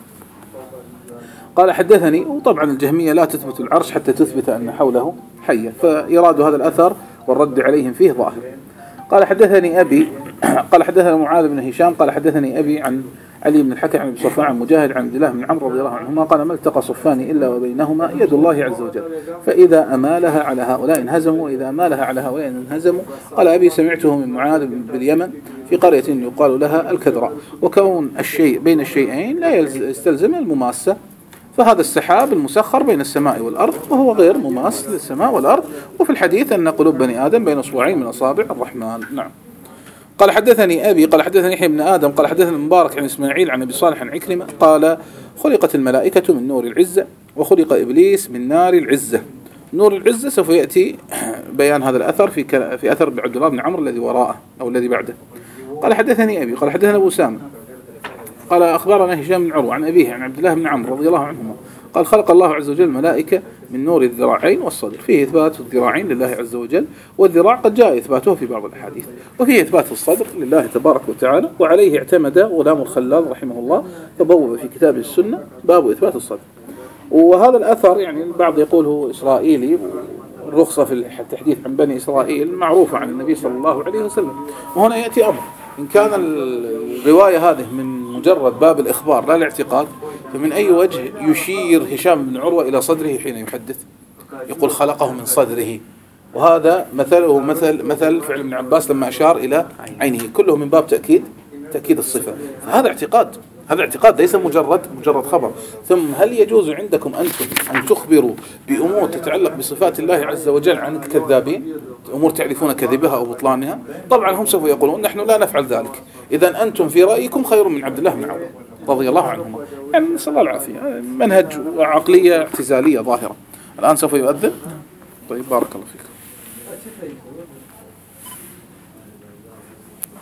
Speaker 1: قال حدثني، وطبعا الجهمية لا تثبت العرش حتى تثبت أن حوله حية، فإراد هذا الأثر والرد عليهم فيه ظاهر. قال حدثني أبي قال حدثنا معاذ بن هشام قال حدثني أبي عن علي بن الحكم عن ابي صفوان عن مجاهد عن عبد الله بن عمرو رضي الله عنهما قال ما التقى صفان إلا وبينهما يد الله عز وجل، فإذا أمالها على هؤلاء انهزموا وإذا أمالها على هؤلاء انهزموا. قال أبي سمعته من معاذ باليمن في قرية يقال لها الكدراء. وكون الشيء بين الشيئين لا يستلزم المماسة، فهذا السحاب المسخر بين السماء والأرض وهو غير مماس للسماء والأرض. وفي الحديث أن قلوب بني آدم بين أصبعين من أصابع الرحمن. نعم. قال حدثني أبي قال حدثني يحيى بن آدم قال حدثني مبارك عن إسماعيل عن أبي صالح عن عكرمة قال خلقت الملائكة من نور العزة وخلق إبليس من نار العزة. نور العزة سوف يأتي بيان هذا الأثر في في أثر عبد الله بن عمرو الذي وراءه أو الذي بعده. قال حدثني أبي قال حدثنا أبو سامة قال أخبرنا هشام بن عروة عن أبيه عن عبد الله بن عمرو رضي الله عنهما قال خلق الله عز وجل الملائكة من نور الذراعين والصدر. فيه إثبات الذراعين لله عز وجل، والذراع قد جاء إثباته في بعض الأحاديث، وفيه إثبات الصدر لله تبارك وتعالى، وعليه اعتمد غلام الخلال رحمه الله فبوب في كتابه السنة باب إثبات الصدر. وهذا الأثر يعني البعض يقول هو إسرائيلي، الرخصة في التحديث عن بني إسرائيل معروفة عن النبي صلى الله عليه وسلم. وهنا يأتي أمر، إن كان الرواية هذه من مجرد باب الإخبار لا الاعتقاد، فمن أي وجه يشير هشام بن عروة إلى صدره حين يحدث؟ يقول خلقه من صدره، وهذا مثله مثل مثل فعل ابن عباس لما أشار إلى عينه، كله من باب تأكيد تأكيد الصفة. فهذا اعتقاد، هذا اعتقاد ليس مجرد مجرد خبر. ثم هل يجوز عندكم أنتم أن تخبروا بأمور تتعلق بصفات الله عز وجل عن الكذابين، أمور تعرفون كذبها أو بطلانها؟ طبعا هم سوف يقولون نحن لا نفعل ذلك، إذا أنتم في رأيكم خير من عبد الله بن عمرو رضي الله عنهما. يعني نسأل الله العافية، منهج عقلية اعتزالية ظاهرة. الآن سوف يؤذن. طيب بارك الله فيكم.